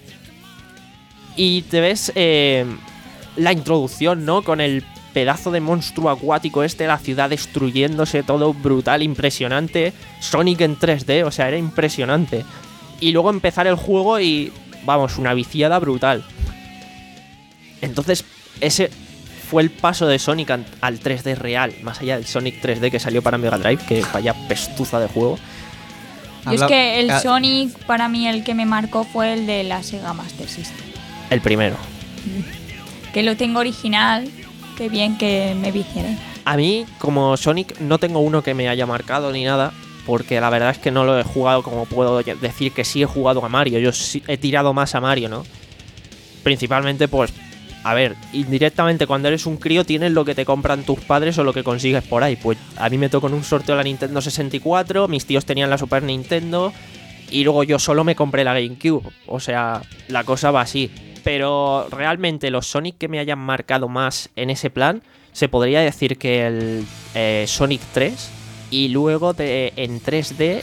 Y te ves eh, la introducción, ¿no? Con el pedazo de monstruo acuático este, la ciudad destruyéndose, todo brutal, impresionante. Sonic en tres D, o sea, era impresionante. Y luego empezar el juego y, vamos, una viciada brutal. Entonces, ese fue el paso de Sonic an- al tres D real, más allá del Sonic tres D que salió para Mega Drive, que vaya pestuza de juego. Yo es Habla- que el ah, Sonic, para mí, el que me marcó fue el de la Sega Master System. El primero. Que lo tengo original, qué bien que me viciera. A mí, como Sonic, no tengo uno que me haya marcado ni nada, porque la verdad es que no lo he jugado como puedo decir que sí he jugado a Mario. Yo sí he tirado más a Mario, ¿no? Principalmente, pues, a ver, indirectamente cuando eres un crío tienes lo que te compran tus padres o lo que consigues por ahí. Pues a mí me tocó en un sorteo la Nintendo sesenta y cuatro, mis tíos tenían la Super Nintendo y luego yo solo me compré la GameCube. O sea, la cosa va así. Pero realmente los Sonic que me hayan marcado más en ese plan, se podría decir que el eh, Sonic tres y luego de, en tres D,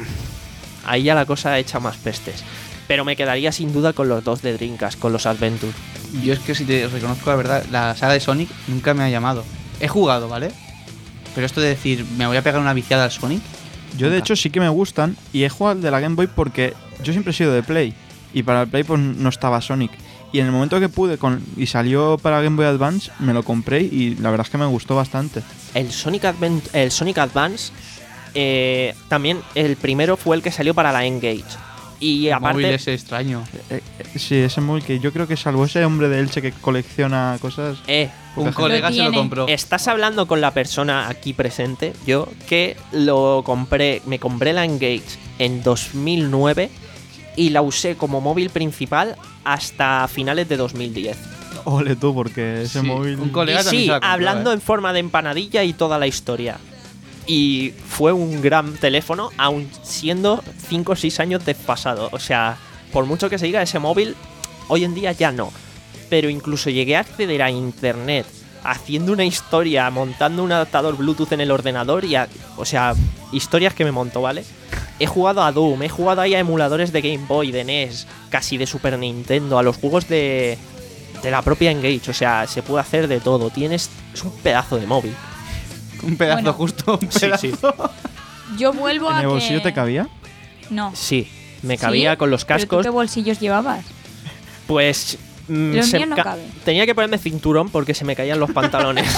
ahí ya la cosa echa más pestes. Pero me quedaría sin duda con los dos de Dreamcast, con los Adventure. Yo es que si te reconozco la verdad, la saga de Sonic nunca me ha llamado. He jugado, ¿vale? Pero esto de decir, me voy a pegar una viciada al Sonic. Yo de nunca. hecho sí que me gustan y he jugado al de la Game Boy porque yo siempre he sido de Play y para el Play pues no estaba Sonic. Y en el momento que pude con, y salió para Game Boy Advance, me lo compré y la verdad es que me gustó bastante. El Sonic, Advent el Sonic Advance, eh, también el primero fue el que salió para la N-Gage. Y El aparte... móvil ese extraño. Eh, eh, sí, ese móvil que yo creo que salvo ese hombre de Elche que colecciona cosas. Eh, Un gente. colega Lo se lo tiene. compró. Estás hablando con la persona aquí presente, yo, que lo compré, me compré la Engage en dos mil nueve y la usé como móvil principal hasta finales de dos mil diez. Ole tú, porque ese Sí, móvil. un colega Y también sí, se la compró, hablando ¿eh? en forma de empanadilla y toda la historia. Y fue un gran teléfono, aun siendo cinco o seis años desfasado. O sea, por mucho que se diga, ese móvil, hoy en día ya no. Pero incluso llegué a acceder a internet haciendo una historia, montando un adaptador Bluetooth en el ordenador y a- o sea, historias que me montó, ¿vale? He jugado a Doom, he jugado ahí a emuladores de Game Boy, de N E S, casi de Super Nintendo, a los juegos de, de la propia Engage. O sea, se puede hacer de todo. Tienes, es un pedazo de móvil. Un pedazo Bueno. justo. Un Sí, pedazo. sí. Yo vuelvo ¿En a el bolsillo que... te cabía? No. Sí, me cabía ¿Sí? con los ¿Pero tú cascos. qué bolsillos llevabas? Pues. mm, Los se míos no ca- caben. Tenía que ponerme cinturón porque se me caían los pantalones.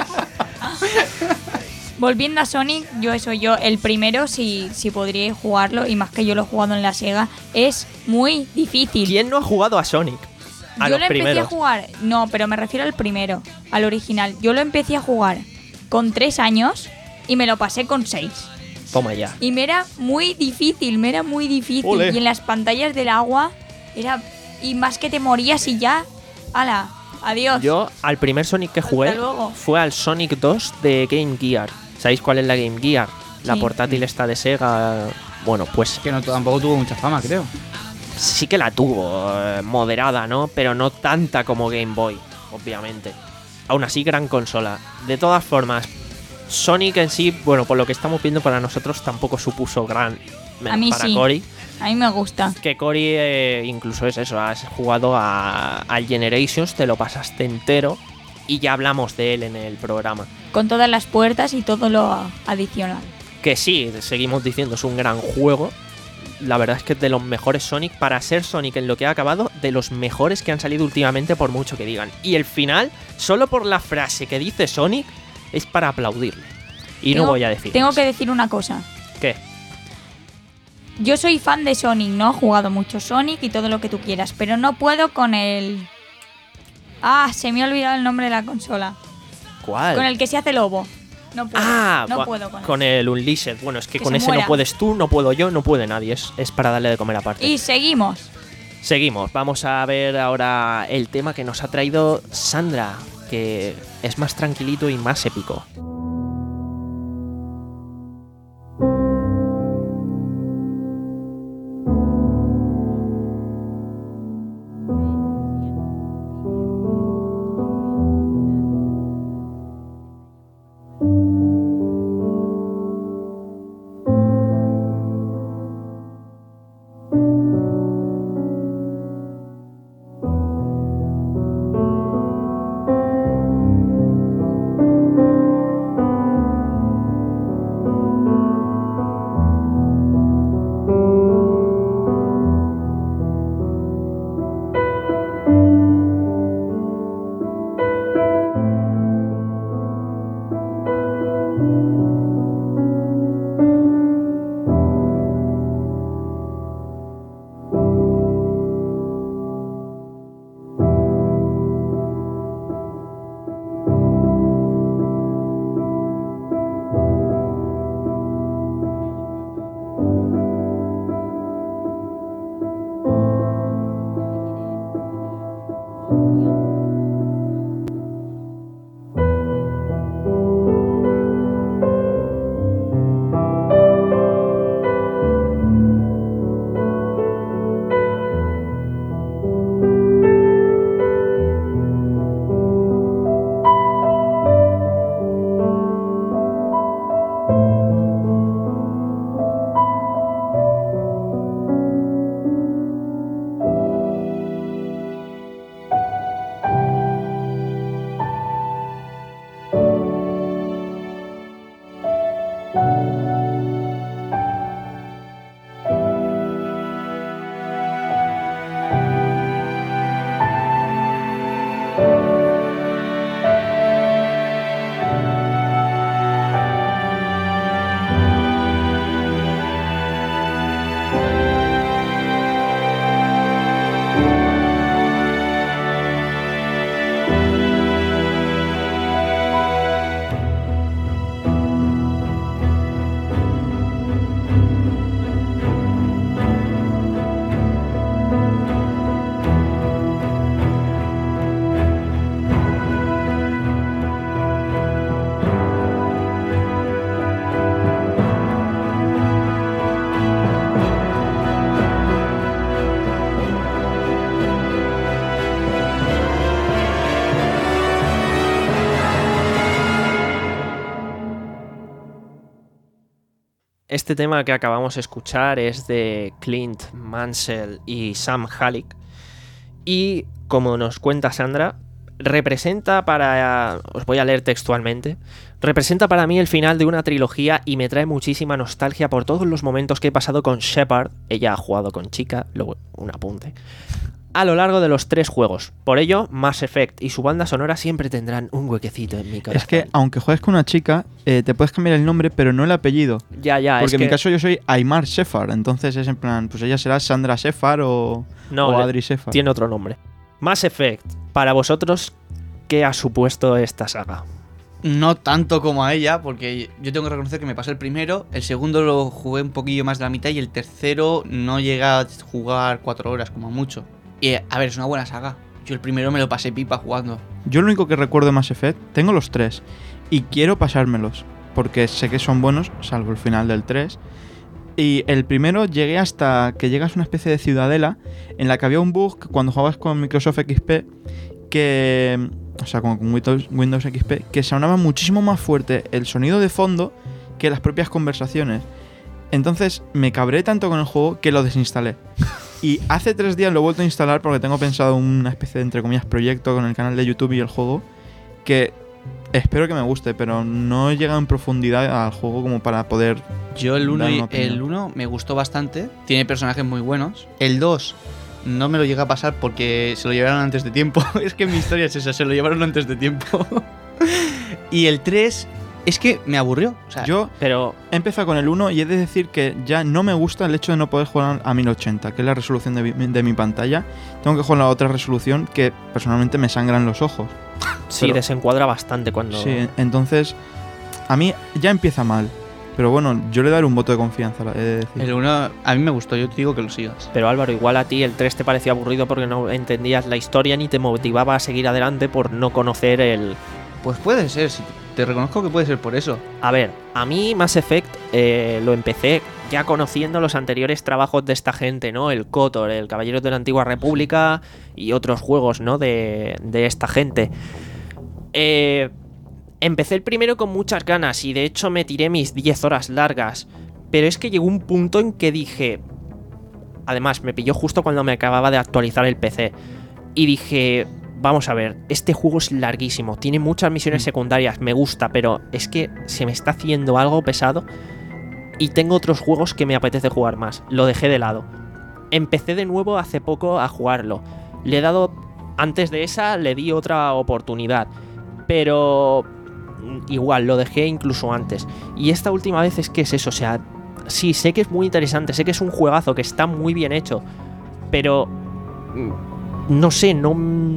Volviendo a Sonic, yo eso, yo el primero, si, si podría jugarlo, y más que yo lo he jugado en la Sega, es muy difícil. ¿Quién no ha jugado a Sonic? A yo los lo empecé primeros. a jugar, no, pero me refiero al primero, al original. Yo lo empecé a jugar con tres años y me lo pasé con seis. Toma ya. Y me era muy difícil, me era muy difícil. Ole. Y en las pantallas del agua era... Y más que te morías y ya... ¡Hala! Adiós. Yo, al primer Sonic que jugué, Hasta luego. fue al Sonic dos de Game Gear. ¿Sabéis cuál es la Game Gear? La Sí. portátil esta de Sega. Bueno, pues Que no, tampoco tuvo mucha fama, creo. sí que la tuvo, eh, moderada, ¿no? Pero no tanta como Game Boy, obviamente. Aún así, gran consola. De todas formas, Sonic en sí, bueno, por lo que estamos viendo para nosotros tampoco supuso gran A mí para sí. Cory. A mí me gusta. Que Cory eh, incluso es eso, has jugado a, al Generations, te lo pasaste entero y ya hablamos de él en el programa. Con todas las puertas y todo lo adicional. Que sí, seguimos diciendo, es un gran juego. La verdad es que es de los mejores Sonic, para ser Sonic en lo que ha acabado, de los mejores que han salido últimamente, por mucho que digan. Y el final, solo por la frase que dice Sonic, es para aplaudirle. Y Tengo- no voy a decir Tengo más. que decir una cosa. ¿Qué? Yo soy fan de Sonic, ¿no? He jugado mucho Sonic y todo lo que tú quieras, pero no puedo con el... Ah, se me ha olvidado el nombre de la consola. ¿Cuál? Con el que se hace lobo. No puedo. Ah, no cua- puedo con, con el Unleashed. Bueno, es que, Que con se ese muera. no puedes tú, no puedo yo, no puede nadie. Es, es para darle de comer aparte. Y seguimos. Seguimos, vamos a ver ahora el tema que nos ha traído Sandra, que es más tranquilito y más épico. Este tema que acabamos de escuchar es de Clint Mansell y Sam Halleck. Y como nos cuenta Sandra, representa para... Os voy a leer textualmente. Representa para mí el final de una trilogía y me trae muchísima nostalgia por todos los momentos que he pasado con Shepard. Ella ha jugado con Chica, luego un apunte. A lo largo de los tres juegos. Por ello, Mass Effect y su banda sonora siempre tendrán un huequecito en mi corazón. Es que, aunque juegues con una chica, eh, te puedes cambiar el nombre, pero no el apellido. Ya, ya, Porque es en que... mi caso yo soy Aymar Shepard, entonces es en plan, pues ella será Sandra Shepard o, No, o le- Adri Shepard. Tiene otro nombre. Mass Effect, para vosotros, ¿qué ha supuesto esta saga? No tanto como a ella, porque yo tengo que reconocer que me pasé el primero, el segundo lo jugué un poquillo más de la mitad y el tercero no llega a jugar cuatro horas como mucho. Y a ver, es una buena saga. Yo el primero me lo pasé pipa jugando. Yo lo único que recuerdo de Mass Effect, tengo los tres y quiero pasármelos, porque sé que son buenos, salvo el final del tres. Y el primero llegué hasta que llegas a una especie de ciudadela en la que había un bug cuando jugabas con Microsoft X P que... O sea, con con Windows, Windows X P, que sonaba muchísimo más fuerte el sonido de fondo que las propias conversaciones. Entonces me cabré tanto con el juego que lo desinstalé. Y hace tres días lo he vuelto a instalar porque tengo pensado una especie de, entre comillas, proyecto con el canal de YouTube y el juego que espero que me guste, pero no llega en profundidad al juego como para poder... Yo el uno dar y una opinión. el uno me gustó bastante, tiene personajes muy buenos. El dos no me lo llega a pasar porque se lo llevaron antes de tiempo. Es que mi historia es esa, se lo llevaron antes de tiempo. Y el tres es que me aburrió. O sea, Yo Pero he empezado con el uno y he de decir que ya no me gusta el hecho de no poder jugar a mil ochenta, que es la resolución de mi, de mi pantalla. Tengo que jugar a la otra resolución que personalmente me sangran los ojos. sí, Pero- desencuadra bastante cuando... Sí, entonces a mí ya empieza mal. Pero bueno, yo le daré un voto de confianza, he de decir. el uno a mí me gustó, yo te digo que lo sigas. Pero Álvaro, igual a ti el tres te parecía aburrido porque no entendías la historia ni te motivaba a seguir adelante por no conocer el... Pues puede ser, sí, te reconozco que puede ser por eso. A ver, a mí Mass Effect eh, lo empecé ya conociendo los anteriores trabajos de esta gente, ¿no? El KOTOR, el Caballeros de la Antigua República y otros juegos, ¿no? De, de esta gente. Eh, empecé el primero con muchas ganas y de hecho me tiré mis diez horas largas. Pero es que llegó un punto en que dije... Además, me pilló justo cuando me acababa de actualizar el P C. Y dije... Vamos a ver, este juego es larguísimo, tiene muchas misiones secundarias, me gusta, pero es que se me está haciendo algo pesado y tengo otros juegos que me apetece jugar más. Lo dejé de lado. Empecé de nuevo hace poco a jugarlo. Le he dado... Antes de esa le di otra oportunidad, pero igual, lo dejé incluso antes. Y esta última vez es que es eso, o sea... Sí, sé que es muy interesante, sé que es un juegazo, que está muy bien hecho, pero... No sé, no...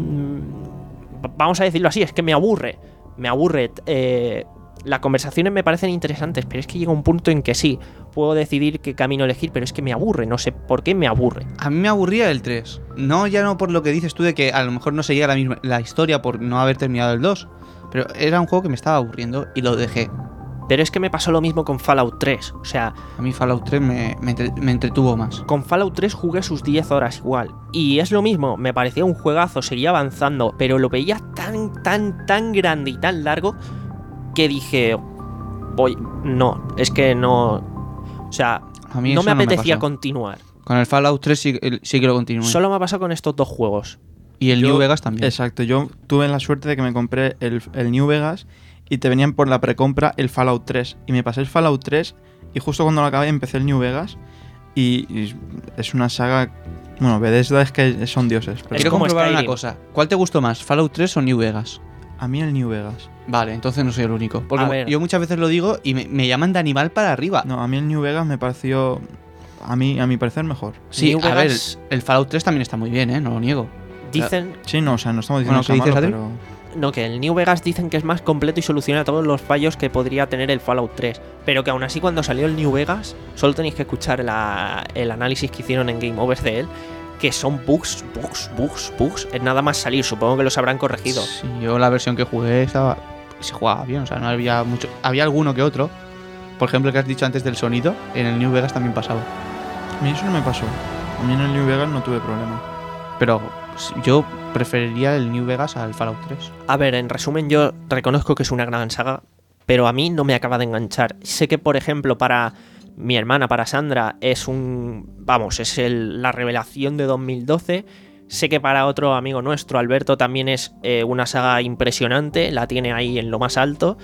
Vamos a decirlo así, es que me aburre. Me aburre. Eh, las conversaciones me parecen interesantes, pero es que llega un punto en que sí, puedo decidir qué camino elegir, pero es que me aburre, no sé por qué me aburre. A mí me aburría el tres. No, ya no por lo que dices tú de que a lo mejor no seguía la misma la historia por no haber terminado el dos. Pero era un juego que me estaba aburriendo y lo dejé. Pero es que me pasó lo mismo con Fallout tres. O sea, A mí Fallout tres me, me, entre- me entretuvo más. con Fallout tres jugué sus diez horas igual. Y es lo mismo, me parecía un juegazo, seguía avanzando, pero lo veía tan, tan, tan grande y tan largo que dije, voy, no, es que no... O sea, A mí no eso me no me apetecía pasó. continuar. Con el Fallout tres sí, el- sí que lo continué. Solo me ha pasado con estos dos juegos. Y el Yo- New Vegas también. Exacto, yo tuve la suerte de que me compré el, el New Vegas y te venían por la precompra el Fallout tres. Y me pasé el Fallout tres y justo cuando lo acabé empecé el New Vegas y, y es una saga... Bueno, Bethesda es que son dioses. Pero Es Quiero como comprobar una Skyrim. cosa. ¿Cuál te gustó más, Fallout tres o New Vegas? a mí el New Vegas. Vale, entonces no soy el único. Porque A ver. yo muchas veces lo digo y me, me llaman de animal para arriba. No, a mí el New Vegas me pareció... A mí, a mi parecer, mejor. Sí, New a ver, Vegas- el Fallout tres también está muy bien, ¿eh? No lo niego. Dicen... Sí, no, o sea, no estamos diciendo Bueno, que ¿qué sea dices, malo, Adri? pero... No, que el New Vegas dicen que es más completo y soluciona todos los fallos que podría tener el Fallout tres. Pero que aún así cuando salió el New Vegas, solo tenéis que escuchar la- el análisis que hicieron en Game Over de él, que son bugs, bugs, bugs, bugs. Es nada más salir, supongo que los habrán corregido. Sí, yo la versión que jugué estaba, se jugaba bien, o sea, no había mucho. Había alguno que otro. Por ejemplo, el que has dicho antes del sonido, en el New Vegas también pasaba. A mí eso no me pasó. A mí en el New Vegas no tuve problema. Pero pues, yo preferiría el New Vegas al Fallout tres. A ver, en resumen, yo reconozco que es una gran saga, pero a mí no me acaba de enganchar. Sé que, por ejemplo, para mi hermana, para Sandra, es un... Vamos, es el- la revelación de dos mil doce. Sé que para otro amigo nuestro, Alberto, también es eh, una saga impresionante, la tiene ahí en lo más alto.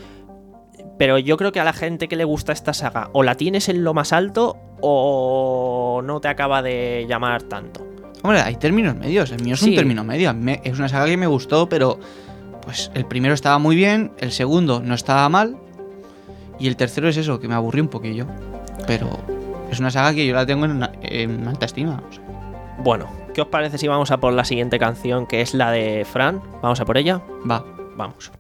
Pero yo creo que a la gente que le gusta esta saga, o la tienes en lo más alto, o no te acaba de llamar tanto. Hombre, hay términos medios. El mío es Sí. un término medio. A mí me- es una saga que me gustó, pero pues el primero estaba muy bien, el segundo no estaba mal y el tercero es eso, que me aburrí un poquillo. Pero es una saga que yo la tengo en, en alta estima. o sea. Bueno, ¿qué os parece si vamos a por la siguiente canción, que es la de Fran? ¿Vamos a por ella? Va. Vamos.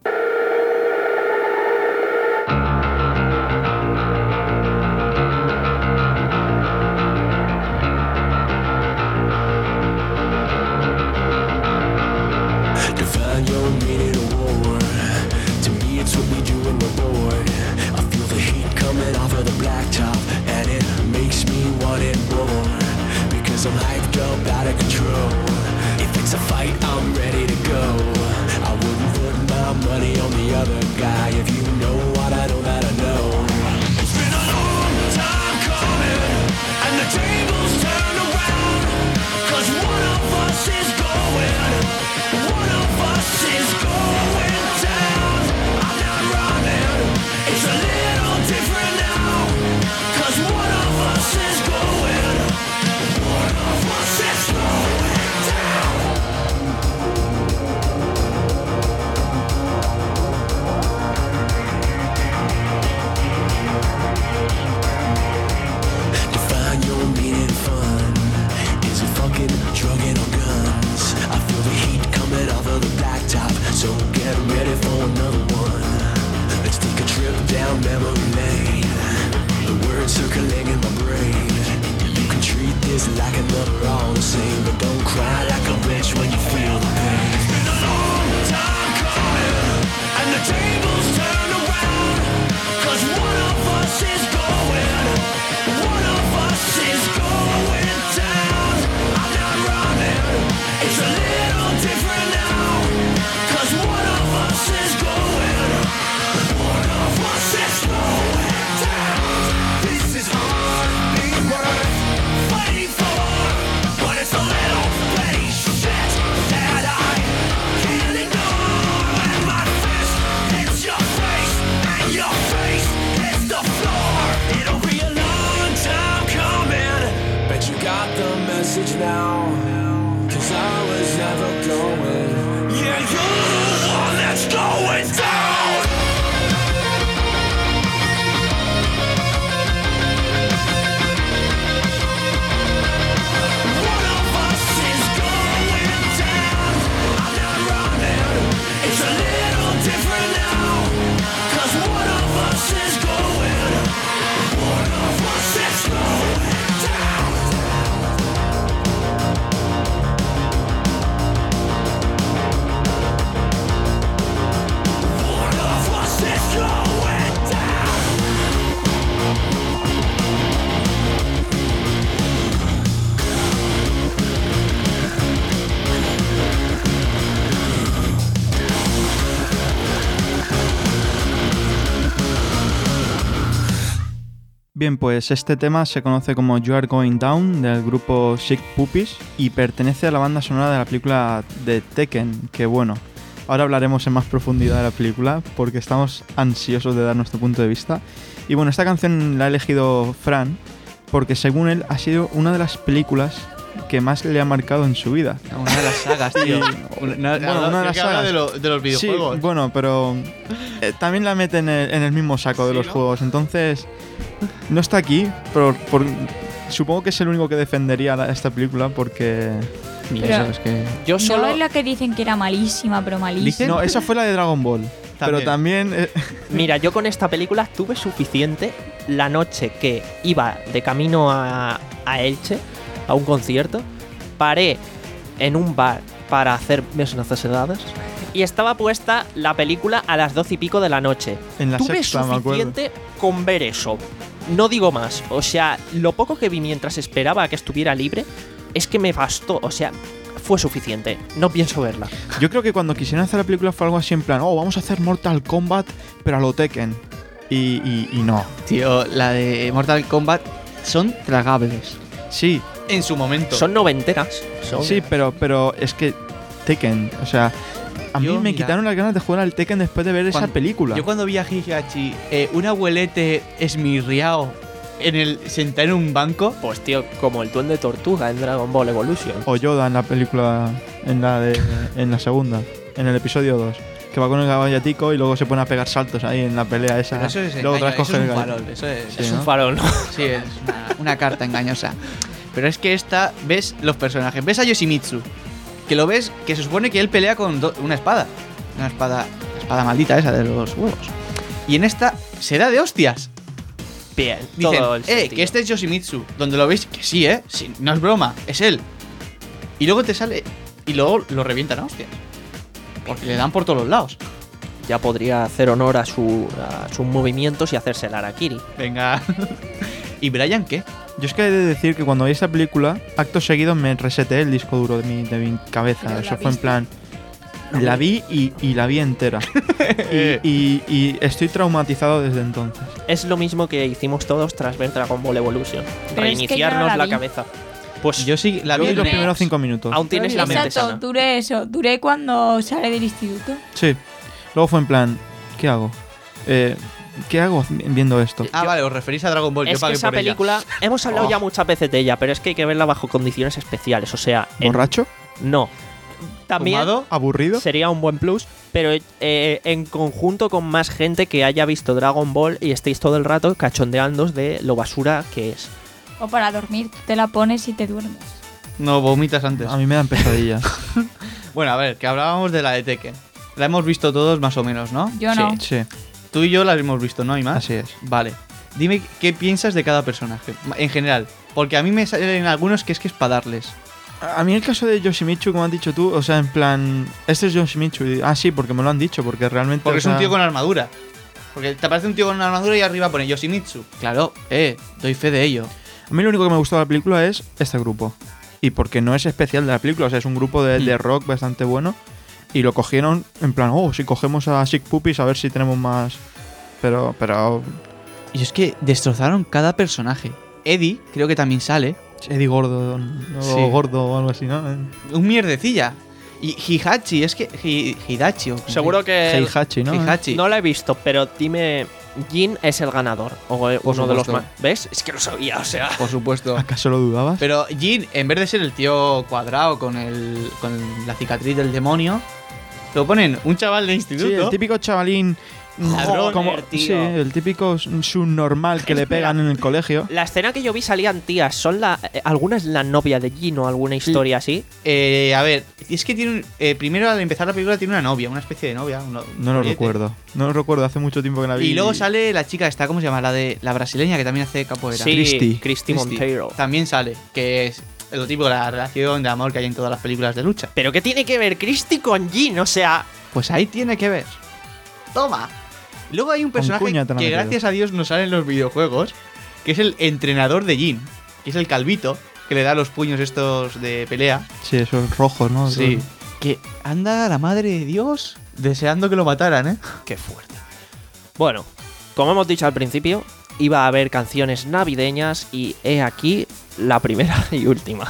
Define your meaning of war. To me, it's what we do when we're bored. I feel the heat coming off of the blacktop, and it makes me want it more. Because I'm hyped up, out of control. If it's a fight, I'm ready to go. I wouldn't put my money on the other guy. If you know what I know, that I know. It's been a long time coming, and the tables turn around. Cause one of us is going. One of us is going. So get ready for another one. Let's take a trip down memory lane. The words circling in my brain. You can treat this like another all the same, but don't cry like a bitch when you feel the pain. It's been a long time coming, and the tables turn around. Cause one of us is going, one of us is going down. I'm not running, it's a little different now. Cause one of us is going, one of us is going down. This is hard, being worth fighting for, but it's a little petty shit that I can't ignore. When my fist hits your face and your face hits the floor, it'll be a long time coming. Bet you got the message now, cause I was never going. Yeah, you're the one that's going down. One of us is going down. I'm not running, it's a little different now. Cause one of us is going, one of us is going down. One of us is going down. Bien, pues este tema se conoce como You Are Going Down del grupo Sick Puppies y pertenece a la banda sonora de la película de Tekken, que bueno, ahora hablaremos en más profundidad de la película porque estamos ansiosos de dar nuestro punto de vista. Y bueno, esta canción la ha elegido Fran porque según él ha sido una de las películas que más le ha marcado en su vida. Una de las sagas, tío. Una, Bueno, una de las creo que habla sagas. de, lo- de los videojuegos. Sí, bueno, pero eh, también la mete en el, en el mismo saco de Sí, los ¿no? juegos. Entonces, no está aquí, pero por- supongo que es el único que defendería la- esta película porque... Mira, Pero- eso es que... Yo solo. No es la que dicen que era malísima, pero malísima. No, esa fue la de Dragon Ball. Pero también... eh, Mira, yo con esta película tuve suficiente la noche que iba de camino a, a Elche, a un concierto, paré en un bar para hacer mis necesidades y estaba puesta la película a las doce y pico de la noche. En la tuve sexta, me acuerdo. suficiente con ver eso. No digo más. O sea, lo poco que vi mientras esperaba a que estuviera libre es que me bastó. O sea, fue suficiente. No pienso verla. yo creo que cuando quisieron hacer la película fue algo así en plan, oh, vamos a hacer Mortal Kombat, pero a lo Tekken. Y, y, y no. Tío, la de Mortal Kombat son tragables. Sí, En su momento. Son noventeras. Son... sí, pero, pero es que Tekken. O sea, a Yo, mí me mira, quitaron las ganas de jugar al Tekken después de ver esa cuando- película. Yo cuando vi a Higachi, eh, un abuelete esmirriado en el sentado en un banco. Pues tío, como el duende tortuga en Dragon Ball Evolution. O Yoda en la película, en la de, en la segunda, en el episodio dos. Que va con el caballetico y luego se pone a pegar saltos ahí en la pelea esa. Pero eso es, luego otra engaño, vez eso coge es el un gallo. farol. Eso es, Sí, Es ¿no? un farol, ¿no? sí, es una, una carta engañosa. Pero es que esta, ves los personajes. Ves a Yoshimitsu, que lo ves, que se supone que él pelea con do- una espada. Una espada, espada maldita esa de los huevos. Y en esta se da de hostias. Bien, Dicen, todo el eh, sentido. que este es Yoshimitsu. Donde lo veis, que sí, eh. Sí, no es broma, es él. Y luego te sale. Y luego lo revientan a hostias. Porque le dan por todos los lados. Ya podría hacer honor a, su, a sus movimientos y hacerse el Harakiri. Venga. ¿Y Brian qué? Yo es que he de decir que cuando vi esta película, acto seguido me reseteé el disco duro de mi, de mi cabeza. ¿Pero la Eso fue en viste? plan. La vi y, y la vi entera. y, y- y estoy traumatizado desde entonces. Es lo mismo que hicimos todos tras ver Dragon Ball Evolution. Pero es que yo Reiniciarnos no la la, vi. cabeza. Pues Yo sí la Yo vi vi los en- primeros cinco minutos. aún tienes la mente Exacto, sana. duré eso. Duré cuando sale del instituto. Sí. Luego fue en plan, ¿qué hago? Eh, ¿Qué hago viendo esto? Ah, vale, os referís a Dragon Ball. Yo Es que pagué esa por ella. película, hemos hablado Oh. ya muchas veces de ella, pero es que hay que verla bajo condiciones especiales. O sea, en- ¿Borracho? no. También ¿Fumado? ¿Aburrido? sería un buen plus, pero eh, en conjunto con más gente que haya visto Dragon Ball y estéis todo el rato cachondeando de lo basura que es. O para dormir, tú te la pones y te duermes. No, vomitas antes. A mí me dan pesadillas. Bueno, a ver, que hablábamos de la de Tekken. La hemos visto todos más o menos, ¿no? Yo no. Sí, Tú y yo la hemos visto, ¿no? ¿Hay más? así es. Vale. Dime qué piensas de cada personaje, en general. Porque a mí me salen algunos que es que es para darles. A mí el caso de Yoshimitsu, como has dicho tú, o sea, en plan, este es Yoshimitsu. y- Ah, sí, porque me lo han dicho, porque realmente... Porque o es un sea, tío con armadura. Porque te aparece un tío con una armadura y arriba pone Yoshimitsu. Claro, eh, doy fe de ello. A mí lo único que me gustó de la película es este grupo. Y porque no es especial de la película, o sea, es un grupo de, Mm. de rock bastante bueno. Y lo cogieron en plan, oh, si cogemos a Sick Puppies a ver si tenemos más... Pero, pero... Y es que destrozaron cada personaje. Eddie, creo que también sale. Eddie Gordo, o Sí. Gordo o algo así, ¿no? Un mierdecilla. Y Hihachi, es que. Hi- Hidachi. o- Seguro que. Heihachi, ¿no? Heihachi. No la he visto, pero dime. Jin es el ganador. O eh, Por uno de los supuesto. más. ¿Ves? Es que lo sabía, o sea. Por supuesto. ¿Acaso lo dudabas? Pero Jin, en vez de ser el tío cuadrado con, el, con la cicatriz del demonio, lo ponen un chaval de instituto. Sí, el típico chavalín... Ladrón, como, tío. sí, el típico subnormal que le pegan en el colegio. La escena que yo vi salían tías. ¿Son la, eh, algunas la novia de Jin o alguna historia así? Eh, a ver, es que tiene un- eh, primero al empezar la película tiene una novia, una especie de novia. un- un No lo rollete. recuerdo. No lo recuerdo, hace mucho tiempo que la vi. Y luego sale la chica esta, ¿cómo se llama? La de la brasileña que también hace capoeira. Sí, Christy. Christy Christy. Monteiro. También sale, que es lo típico, la relación de amor que hay en todas las películas de lucha. ¿Pero qué tiene que ver Christy con Jin? O sea. Pues ahí tiene que ver. Toma. Luego hay un personaje cuña te que lo han metido. gracias a Dios nos sale en los videojuegos, que es el entrenador de Jin, que es el calvito, que le da los puños estos de pelea. Sí, esos rojos, ¿no? Sí. Que anda la madre de Dios deseando que lo mataran, ¿eh? Qué fuerte. Bueno, como hemos dicho al principio, iba a haber canciones navideñas y he aquí la primera y última.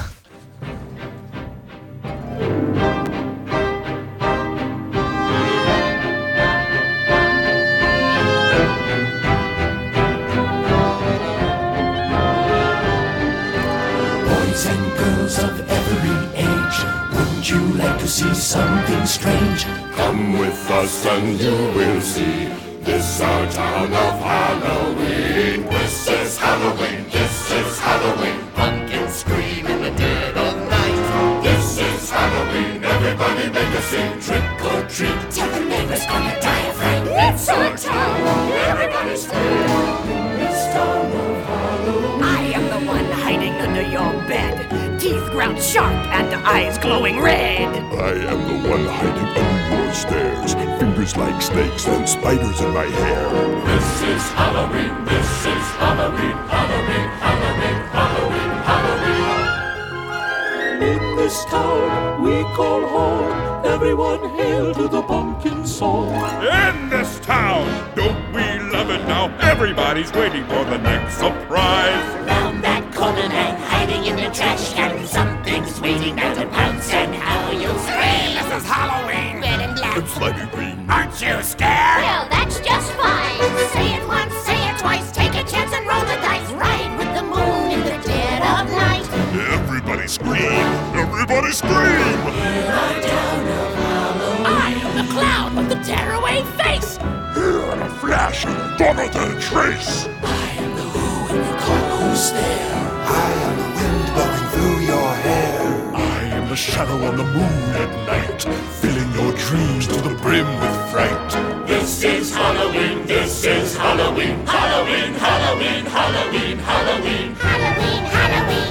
Boys and girls of every age, wouldn't you like to see something strange? Come with us and you will see. This our town of Halloween. This is Halloween. This is Halloween. Pumpkins scream in the dead of night. This is Halloween. Everybody make a scene. Trick or treat. Tell the neighbors gonna die of fright. It's our town. Everybody scream. This town of Halloween. I am the one hiding under your bed. Teeth ground sharp and eyes glowing red. I am the one hiding under your stairs. Fingers like snakes and spiders in my hair. This is Halloween, this is Halloween, Halloween, Halloween, Halloween, Halloween. In this town we call home, everyone hail to the pumpkin song. In this town, don't we love it now? Everybody's waiting for the next surprise. Round that corner and hiding in the trash can. Something's waiting now to pounce and how you'll scream. This is Halloween. Red and black. It's slimy green. Aren't you scared? Well, that's just fine. Say it once, say it twice. Take a chance and roll the dice. Ride with the moon in the dead of night. Everybody scream! Everybody scream! I am the clown with the tearaway face. Here in a flash, gone without a trace. Who's there? I am the wind blowing through your hair. I am the shadow on the moon at night, filling your dreams to the brim with fright. This is Halloween, this is Halloween, Halloween, Halloween, Halloween, Halloween. Halloween, Halloween.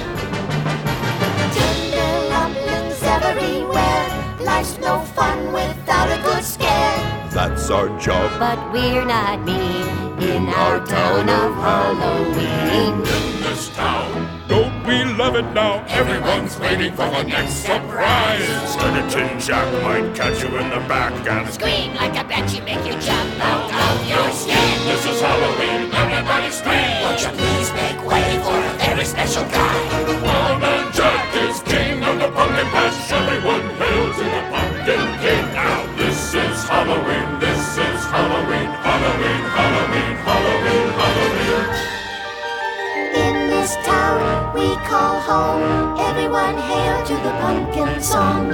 Tinderlumblings everywhere. Life's no fun without a good scare. That's our job. But we're not mean in our town of Halloween. In this town, Don't we love it now? everyone's waiting for the next surprise. Skeleton Jack might catch you in the back and Scream like a banshee, make you jump out of your skin. This is Halloween, everybody scream. Won't you please make way for a very special guy? One man Jack is king of the pumpkin patch. Everyone hail to the pumpkin king. Now this is Halloween, this is Halloween, Halloween, Halloween, Halloween, Halloween. In this town we call home. Everyone hail to the pumpkin song.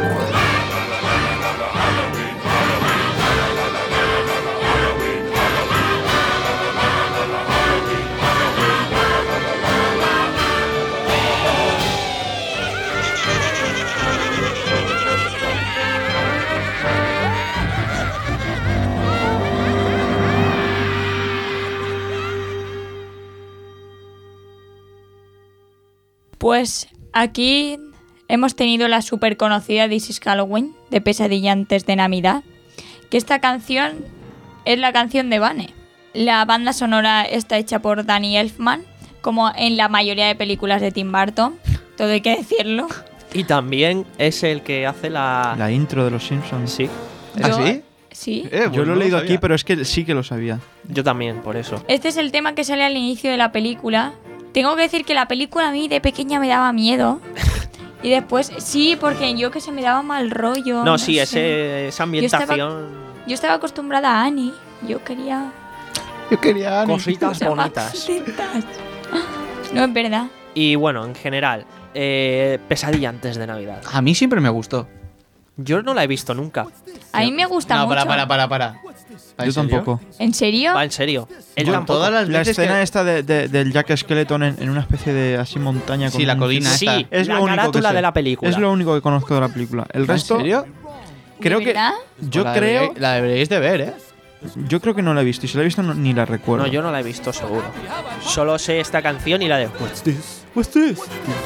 Pues aquí hemos tenido la súper conocida This is Halloween, de Pesadilla antes de Navidad, que esta canción es la canción de Vane. La banda sonora está hecha por Danny Elfman, como en la mayoría de películas de Tim Burton, todo hay que decirlo. Y también es el que hace la... La intro de Los Simpsons. Sí. ¿Ah, Yo- sí? Sí. Eh, Yo pues lo he no leído sabía. aquí, pero es que sí que lo sabía. Yo también, por eso. Este es el tema que sale al inicio de la película. Tengo que decir que la película a mí de pequeña me daba miedo. Y después, sí, porque yo que se me daba mal rollo. No, sí, sé. ese, esa Yo estaba- ambientación... Yo estaba acostumbrada a Annie. Yo quería Yo quería Annie. Cositas cosas más bonitas. lentas. No es verdad. Y bueno, en general, eh, Pesadilla antes de Navidad. A mí siempre me gustó. Yo no la he visto nunca. A mí me gusta No, mucho. para, para, para, para. ¿En Yo serio? tampoco. ¿En serio? Va, en serio. Él Yo tampoco. todas las La veces escena que- esta de, de- del Jack Skeleton en, en una especie de así montaña con Sí, la un- colina Sí, esta. Es la lo único que carátula sé. de la película. Es lo único que conozco de la película. El resto, ¿En serio? creo ¿De que verdad? yo Pues la creo, deberíais- la deberíais de ver, ¿eh? yo creo que no la he visto. Y si la he visto no- ni la recuerdo. No, yo no la he visto seguro. Solo sé esta canción y la de What's this? What's this?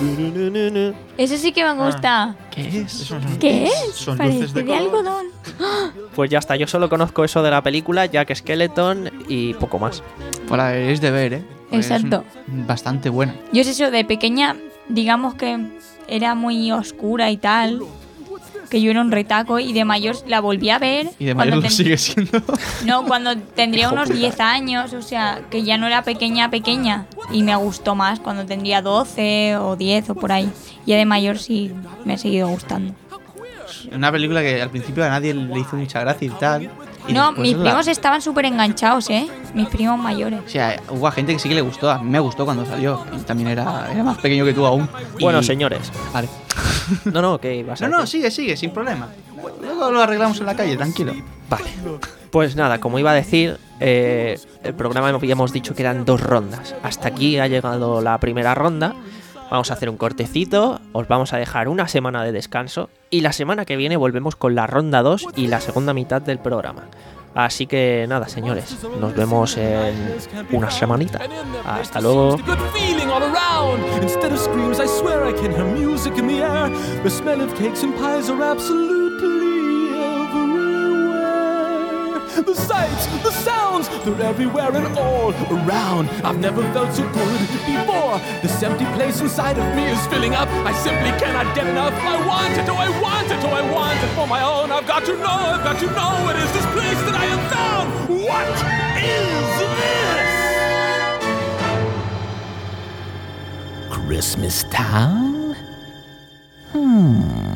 Ese sí que me gusta. ¿Qué es? Son- son- ¿Qué es? Son Parece dulces de de color. algodón. Pues ya está, yo solo conozco eso de la película, Jack Skeleton y poco más. Pues la deberíais de ver, ¿eh? Pues es Exacto. un- bastante buena. Yo es eso, de pequeña, digamos que era muy oscura y tal. Que yo era un retaco y de mayor la volví a ver. Y de cuando mayor lo ten- sigue siendo. No, cuando tendría Hijo unos puta. diez años, o sea, que ya no era pequeña, pequeña. Y me gustó más cuando tendría doce o diez o por ahí. Y ya de mayor sí me ha seguido gustando. Una película que al principio a nadie le hizo mucha gracia y tal. Y No, después mis la- primos estaban súper enganchados, ¿eh? Mis primos mayores. O sea, hubo gente que sí que le gustó. A mí me gustó cuando salió. Y también era, era más pequeño que tú aún. Y- Bueno, señores. Vale. No, no, ¿qué ibas a No, no, decir? sigue, sigue, sin problema. Luego lo arreglamos en la calle, tranquilo. Vale. Pues nada, como iba a decir, eh, el programa habíamos dicho que eran dos rondas. Hasta aquí ha llegado la primera ronda. Vamos a hacer un cortecito, os vamos a dejar una semana de descanso y la semana que viene volvemos con la ronda dos y la segunda mitad del programa. Así que nada, señores, nos vemos en una semanita. Hasta luego. Just a good feeling all around. Instead of screams, I swear I can hear music in the air. The smell of cakes and pies are absolutely everywhere. The sights, the sounds, they're everywhere and all around. I've never felt so good before. This empty place inside of me is filling up. I simply cannot get enough. I want it, oh I want it, oh I want it for my own. I've got to know, I've got to know what is this place that I have found. What is this? Christmas Town? Hmm.